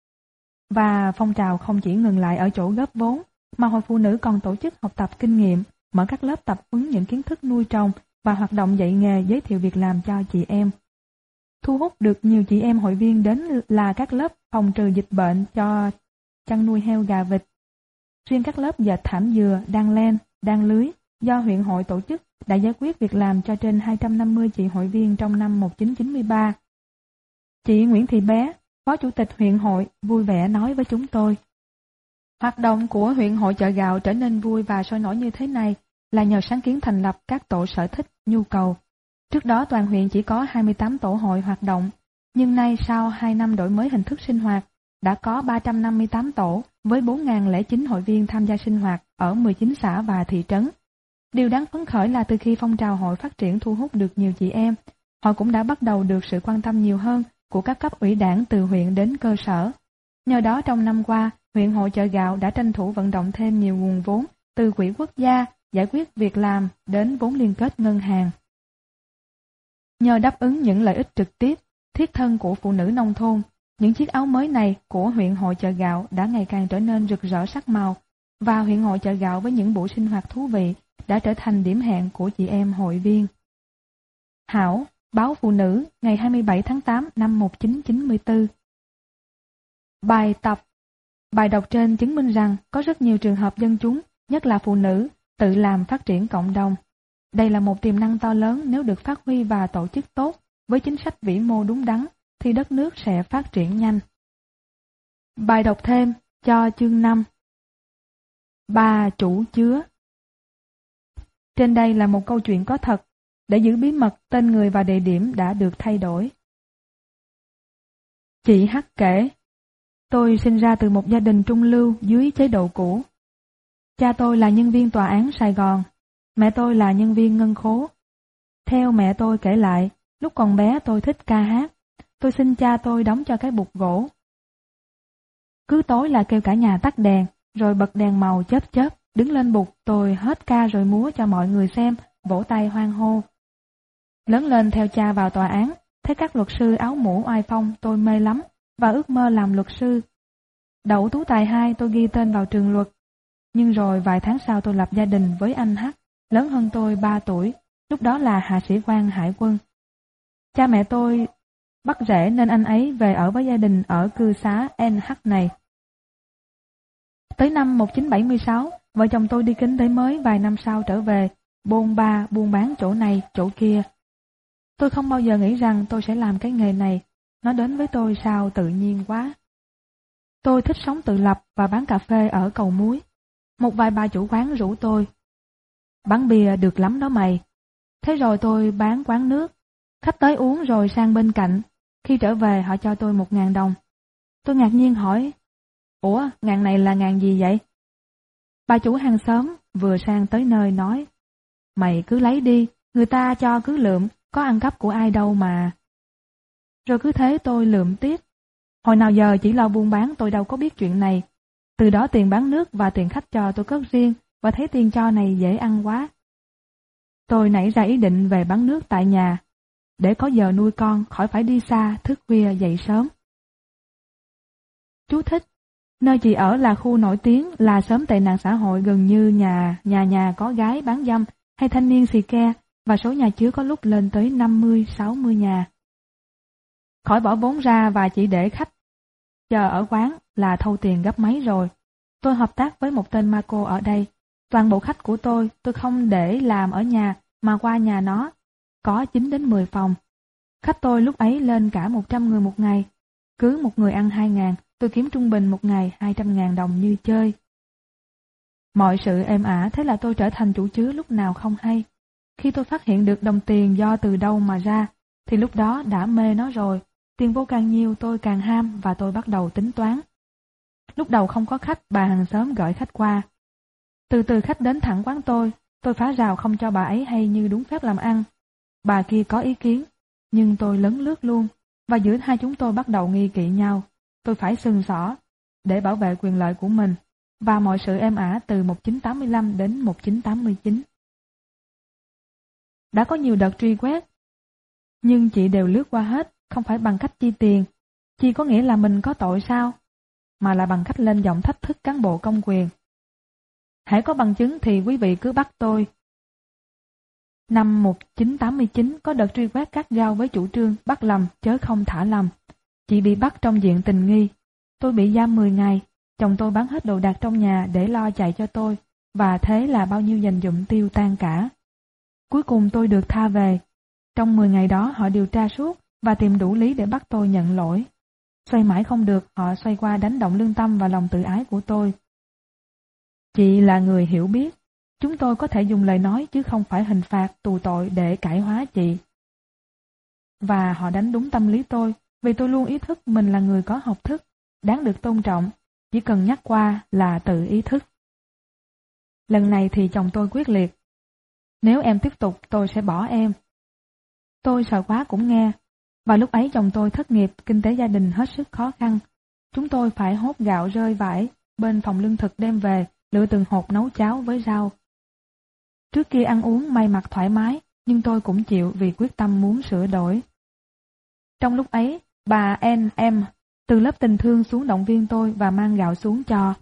Và phong trào không chỉ ngừng lại ở chỗ góp vốn, mà Hội Phụ Nữ còn tổ chức học tập kinh nghiệm, mở các lớp tập huấn những kiến thức nuôi trồng và hoạt động dạy nghề, giới thiệu việc làm cho chị em. Thu hút được nhiều chị em hội viên đến là các lớp phòng trừ dịch bệnh cho chăn nuôi heo gà vịt. Riêng các lớp dệt thảm dừa, đan len, đan lưới do huyện hội tổ chức đã giải quyết việc làm cho trên 250 chị hội viên trong năm 1993. Chị Nguyễn Thị Bé, Phó Chủ tịch huyện hội, vui vẻ nói với chúng tôi. Hoạt động của huyện hội chợ gạo trở nên vui và sôi nổi như thế này là nhờ sáng kiến thành lập các tổ sở thích, nhu cầu. Trước đó toàn huyện chỉ có 28 tổ hội hoạt động, nhưng nay sau 2 năm đổi mới hình thức sinh hoạt, đã có 358 tổ với 4.009 hội viên tham gia sinh hoạt ở 19 xã và thị trấn. Điều đáng phấn khởi là từ khi phong trào hội phát triển thu hút được nhiều chị em, họ cũng đã bắt đầu được sự quan tâm nhiều hơn của các cấp ủy đảng từ huyện đến cơ sở. Nhờ đó trong năm qua, huyện hội chợ gạo đã tranh thủ vận động thêm nhiều nguồn vốn từ quỹ quốc gia, giải quyết việc làm đến vốn liên kết ngân hàng. Nhờ đáp ứng những lợi ích trực tiếp, thiết thân của phụ nữ nông thôn, những chiếc áo mới này của huyện hội chợ gạo đã ngày càng trở nên rực rỡ sắc màu, và huyện hội chợ gạo với những buổi sinh hoạt thú vị đã trở thành điểm hẹn của chị em hội viên. Hảo, báo Phụ Nữ, ngày 27 tháng 8 năm 1994. Bài tập. Bài đọc trên chứng minh rằng có rất nhiều trường hợp dân chúng, nhất là phụ nữ, tự làm phát triển cộng đồng. Đây là một tiềm năng to lớn nếu được phát huy và tổ chức tốt, với chính sách vĩ mô đúng đắn, thì đất nước sẽ phát triển nhanh. Bài đọc thêm cho chương 5. Bà chủ chứa. Trên đây là một câu chuyện có thật, để giữ bí mật tên người và địa điểm đã được thay đổi. Chị H kể, tôi sinh ra từ một gia đình trung lưu dưới chế độ cũ. Cha tôi là nhân viên tòa án Sài Gòn, mẹ tôi là nhân viên ngân khố. Theo mẹ tôi kể lại, lúc còn bé tôi thích ca hát, tôi xin cha tôi đóng cho cái bục gỗ. Cứ tối là kêu cả nhà tắt đèn, rồi bật đèn màu chớp chớp, đứng lên bục tôi hết ca rồi múa cho mọi người xem, vỗ tay hoan hô. Lớn lên theo cha vào tòa án, thấy các luật sư áo mũ oai phong tôi mê lắm, và ước mơ làm luật sư. Đậu tú tài 2 tôi ghi tên vào trường luật. Nhưng rồi vài tháng sau tôi lập gia đình với anh H, lớn hơn tôi 3 tuổi, lúc đó là hạ sĩ quan hải quân. Cha mẹ tôi bắt rễ nên anh ấy về ở với gia đình ở cư xá NH này. Tới năm 1976, vợ chồng tôi đi kinh tế mới, vài năm sau trở về, bôn ba buôn bán chỗ này, chỗ kia. Tôi không bao giờ nghĩ rằng tôi sẽ làm cái nghề này, nó đến với tôi sao tự nhiên quá. Tôi thích sống tự lập và bán cà phê ở Cầu Muối. Một vài bà chủ quán rủ tôi. Bán bia được lắm đó mày. Thế rồi tôi bán quán nước. Khách tới uống rồi sang bên cạnh. Khi trở về họ cho tôi 1.000 đồng. Tôi ngạc nhiên hỏi, ủa, ngàn này là ngàn gì vậy? Bà chủ hàng xóm vừa sang tới nơi nói, mày cứ lấy đi, người ta cho cứ lượm, có ăn cắp của ai đâu mà. Rồi cứ thế tôi lượm tiếp. Hồi nào giờ chỉ lo buôn bán tôi đâu có biết chuyện này. Từ đó tiền bán nước và tiền khách cho tôi cất riêng, và thấy tiền cho này dễ ăn quá. Tôi nảy ra ý định về bán nước tại nhà, để có giờ nuôi con khỏi phải đi xa, thức khuya dậy sớm. Chú thích, nơi chị ở là khu nổi tiếng, là xóm tệ nạn xã hội, gần như nhà có gái bán dâm hay thanh niên xì ke, và số nhà chứa có lúc lên tới 50-60 nhà. Khỏi bỏ vốn ra và chỉ để khách chờ ở quán là thâu tiền gấp mấy rồi. Tôi hợp tác với một tên ma cô ở đây. Toàn bộ khách của tôi không để làm ở nhà mà qua nhà nó, có 9 đến 10 phòng. Khách tôi lúc ấy lên cả 100 người một ngày. Cứ một người ăn 2.000, tôi kiếm trung bình một ngày 200.000 đồng như chơi. Mọi sự êm ả, thế là tôi trở thành chủ chứa lúc nào không hay. Khi tôi phát hiện được đồng tiền do từ đâu mà ra, thì lúc đó đã mê nó rồi. Tiền vô càng nhiều tôi càng ham và tôi bắt đầu tính toán. Lúc đầu không có khách, bà hàng xóm gọi khách qua. Từ từ khách đến thẳng quán tôi phá rào không cho bà ấy hay như đúng phép làm ăn. Bà kia có ý kiến, nhưng tôi lấn lướt luôn, và giữa hai chúng tôi bắt đầu nghi kỵ nhau. Tôi phải sừng sỏ để bảo vệ quyền lợi của mình, và mọi sự êm ả từ 1985 đến 1989. Đã có nhiều đợt truy quét, nhưng chị đều lướt qua hết, không phải bằng cách chi tiền. Chi có nghĩa là mình có tội sao? Mà là bằng cách lên giọng thách thức cán bộ công quyền. Hãy có bằng chứng thì quý vị cứ bắt tôi. Năm 1989 có đợt truy quét gắt gao với chủ trương bắt lầm chớ không thả lầm. Chị bị bắt trong diện tình nghi. Tôi bị giam 10 ngày. Chồng tôi bán hết đồ đạc trong nhà để lo chạy cho tôi, và thế là bao nhiêu dành dụm tiêu tan cả. Cuối cùng tôi được tha về. Trong 10 ngày đó họ điều tra suốt và tìm đủ lý để bắt tôi nhận lỗi. Xoay mãi không được, họ xoay qua đánh động lương tâm và lòng tự ái của tôi. Chị là người hiểu biết. Chúng tôi có thể dùng lời nói chứ không phải hình phạt tù tội để cải hóa chị. Và họ đánh đúng tâm lý tôi, vì tôi luôn ý thức mình là người có học thức, đáng được tôn trọng, chỉ cần nhắc qua là tự ý thức. Lần này thì chồng tôi quyết liệt. Nếu em tiếp tục tôi sẽ bỏ em. Tôi sợ quá cũng nghe. Và lúc ấy chồng tôi thất nghiệp, kinh tế gia đình hết sức khó khăn. Chúng tôi phải hốt gạo rơi vải, bên phòng lương thực đem về, lựa từng hột nấu cháo với rau. Trước kia ăn uống may mặc thoải mái, nhưng tôi cũng chịu vì quyết tâm muốn sửa đổi. Trong lúc ấy, bà N.M. từ lớp tình thương xuống động viên tôi và mang gạo xuống cho.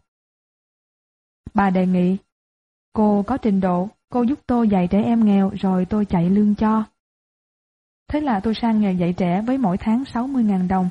Bà đề nghị, cô có trình độ, cô giúp tôi dạy trẻ em nghèo rồi tôi chạy lương cho. Thế là tôi sang nghề dạy trẻ với mỗi tháng 60.000 đồng.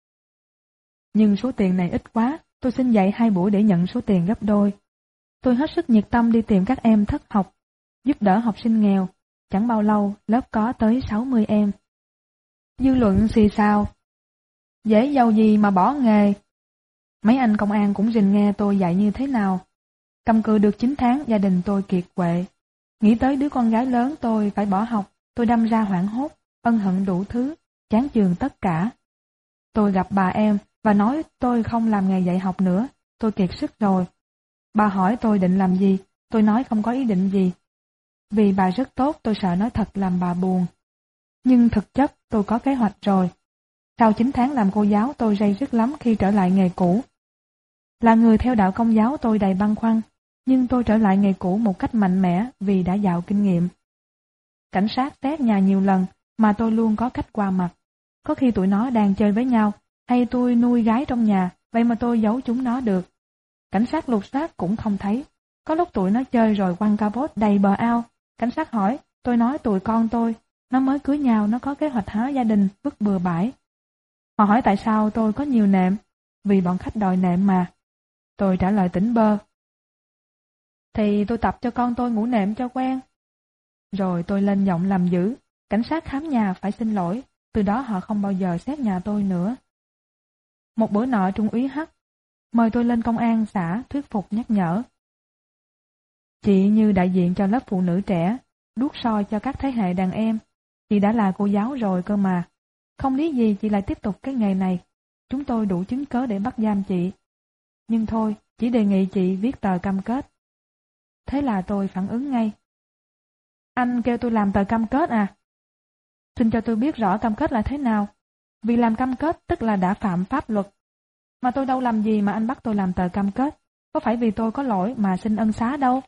Nhưng số tiền này ít quá, tôi xin dạy 2 buổi để nhận số tiền gấp đôi. Tôi hết sức nhiệt tâm đi tìm các em thất học, giúp đỡ học sinh nghèo. Chẳng bao lâu, lớp có tới 60 em. Dư luận xì xào. Dễ giàu gì mà bỏ nghề. Mấy anh công an cũng rình nghe tôi dạy như thế nào. Cầm cự được 9 tháng, gia đình tôi kiệt quệ. Nghĩ tới đứa con gái lớn tôi phải bỏ học, tôi đâm ra hoảng hốt, ân hận đủ thứ, chán chường tất cả. Tôi gặp bà em và nói tôi không làm nghề dạy học nữa, tôi kiệt sức rồi. Bà hỏi tôi định làm gì, tôi nói không có ý định gì. Vì bà rất tốt, tôi sợ nói thật làm bà buồn. Nhưng thực chất tôi có kế hoạch rồi. Sau 9 tháng làm cô giáo tôi day dứt lắm khi trở lại nghề cũ. Là người theo đạo Công giáo tôi đầy băn khoăn, nhưng tôi trở lại nghề cũ một cách mạnh mẽ vì đã giàu kinh nghiệm. Cảnh sát test nhà nhiều lần mà tôi luôn có cách qua mặt. Có khi tụi nó đang chơi với nhau, hay tôi nuôi gái trong nhà, vậy mà tôi giấu chúng nó được. Cảnh sát lục soát cũng không thấy. Có lúc tụi nó chơi rồi quăng cabot đầy bờ ao. Cảnh sát hỏi, tôi nói tụi con tôi, nó mới cưới nhau, nó có kế hoạch hóa gia đình, vứt bừa bãi. Họ hỏi tại sao tôi có nhiều nệm, vì bọn khách đòi nệm mà. Tôi trả lời tỉnh bơ. Thì tôi tập cho con tôi ngủ nệm cho quen. Rồi tôi lên giọng làm dữ, cảnh sát khám nhà phải xin lỗi, từ đó họ không bao giờ xét nhà tôi nữa. Một bữa nọ Trung úy H mời tôi lên công an xã thuyết phục nhắc nhở. Chị như đại diện cho lớp phụ nữ trẻ, đuốt soi cho các thế hệ đàn em. Chị đã là cô giáo rồi cơ mà. Không lý gì chị lại tiếp tục cái nghề này. Chúng tôi đủ chứng cớ để bắt giam chị. Nhưng thôi, chỉ đề nghị chị viết tờ cam kết. Thế là tôi phản ứng ngay. Anh kêu tôi làm tờ cam kết à? Xin cho tôi biết rõ cam kết là thế nào. Vì làm cam kết tức là đã phạm pháp luật. Mà tôi đâu làm gì mà anh bắt tôi làm tờ cam kết. Có phải vì tôi có lỗi mà xin ân xá đâu.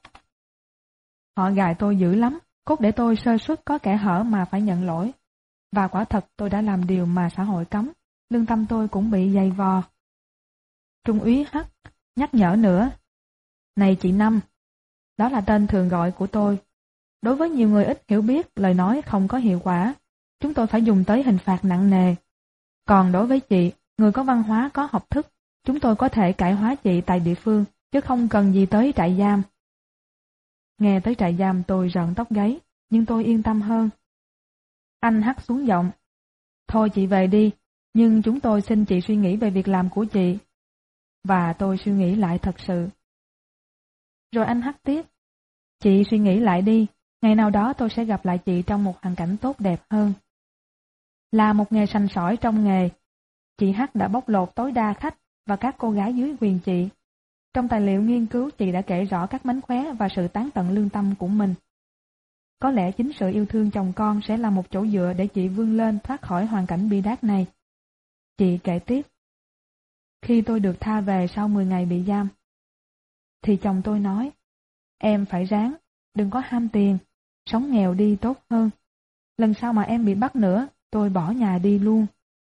Họ gài tôi dữ lắm, cốt để tôi sơ suất có kẻ hở mà phải nhận lỗi. Và quả thật tôi đã làm điều mà xã hội cấm, lương tâm tôi cũng bị dày vò. Trung úy H nhắc nhở nữa. Này chị Năm, đó là tên thường gọi của tôi. Đối với nhiều người ít hiểu biết, lời nói không có hiệu quả. Chúng tôi phải dùng tới hình phạt nặng nề. Còn đối với chị, người có văn hóa, có học thức, chúng tôi có thể cải hóa chị tại địa phương, chứ không cần gì tới trại giam. Nghe tới trại giam tôi rợn tóc gáy, nhưng tôi yên tâm hơn. Anh H xuống giọng. Thôi chị về đi, nhưng chúng tôi xin chị suy nghĩ về việc làm của chị. Và tôi suy nghĩ lại thật sự. Rồi anh Hắc tiếp. Chị suy nghĩ lại đi, ngày nào đó tôi sẽ gặp lại chị trong một hoàn cảnh tốt đẹp hơn. Là một nghề sành sỏi trong nghề, chị Hắc đã bóc lột tối đa khách và các cô gái dưới quyền chị. Trong tài liệu nghiên cứu, chị đã kể rõ các mánh khóe và sự tán tận lương tâm của mình. Có lẽ chính sự yêu thương chồng con sẽ là một chỗ dựa để chị vươn lên thoát khỏi hoàn cảnh bi đát này. Chị kể tiếp. Khi tôi được tha về sau 10 ngày bị giam, thì chồng tôi nói, em phải ráng, đừng có ham tiền, sống nghèo đi tốt hơn. Lần sau mà em bị bắt nữa, tôi bỏ nhà đi luôn.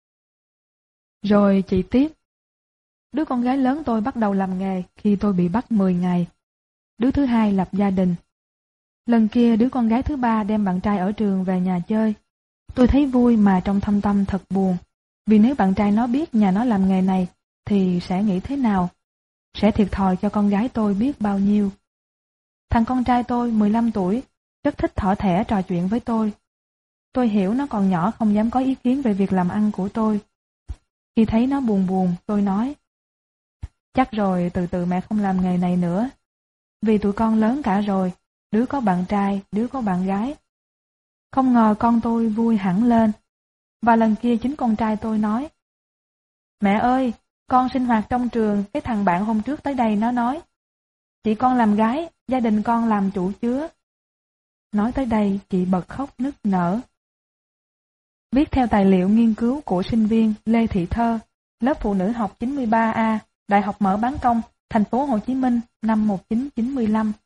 Rồi chị tiếp. Đứa con gái lớn tôi bắt đầu làm nghề khi tôi bị bắt 10 ngày. Đứa thứ hai lập gia đình. Lần kia đứa con gái thứ ba đem bạn trai ở trường về nhà chơi. Tôi thấy vui mà trong thâm tâm thật buồn. Vì nếu bạn trai nó biết nhà nó làm nghề này, thì sẽ nghĩ thế nào? Sẽ thiệt thòi cho con gái tôi biết bao nhiêu. Thằng con trai tôi 15 tuổi, rất thích thỏ thẻ trò chuyện với tôi. Tôi hiểu nó còn nhỏ không dám có ý kiến về việc làm ăn của tôi. Khi thấy nó buồn buồn, tôi nói, chắc rồi từ từ mẹ không làm nghề này nữa. Vì tụi con lớn cả rồi, đứa có bạn trai, đứa có bạn gái. Không ngờ con tôi vui hẳn lên. Và lần kia chính con trai tôi nói, mẹ ơi, con sinh hoạt trong trường, cái thằng bạn hôm trước tới đây nó nói, chị con làm gái, gia đình con làm chủ chứa. Nói tới đây, chị bật khóc nức nở. Viết theo tài liệu nghiên cứu của sinh viên Lê Thị Thơ, lớp phụ nữ học 93A, Đại học Mở Bán Công, thành phố Hồ Chí Minh, năm 1995.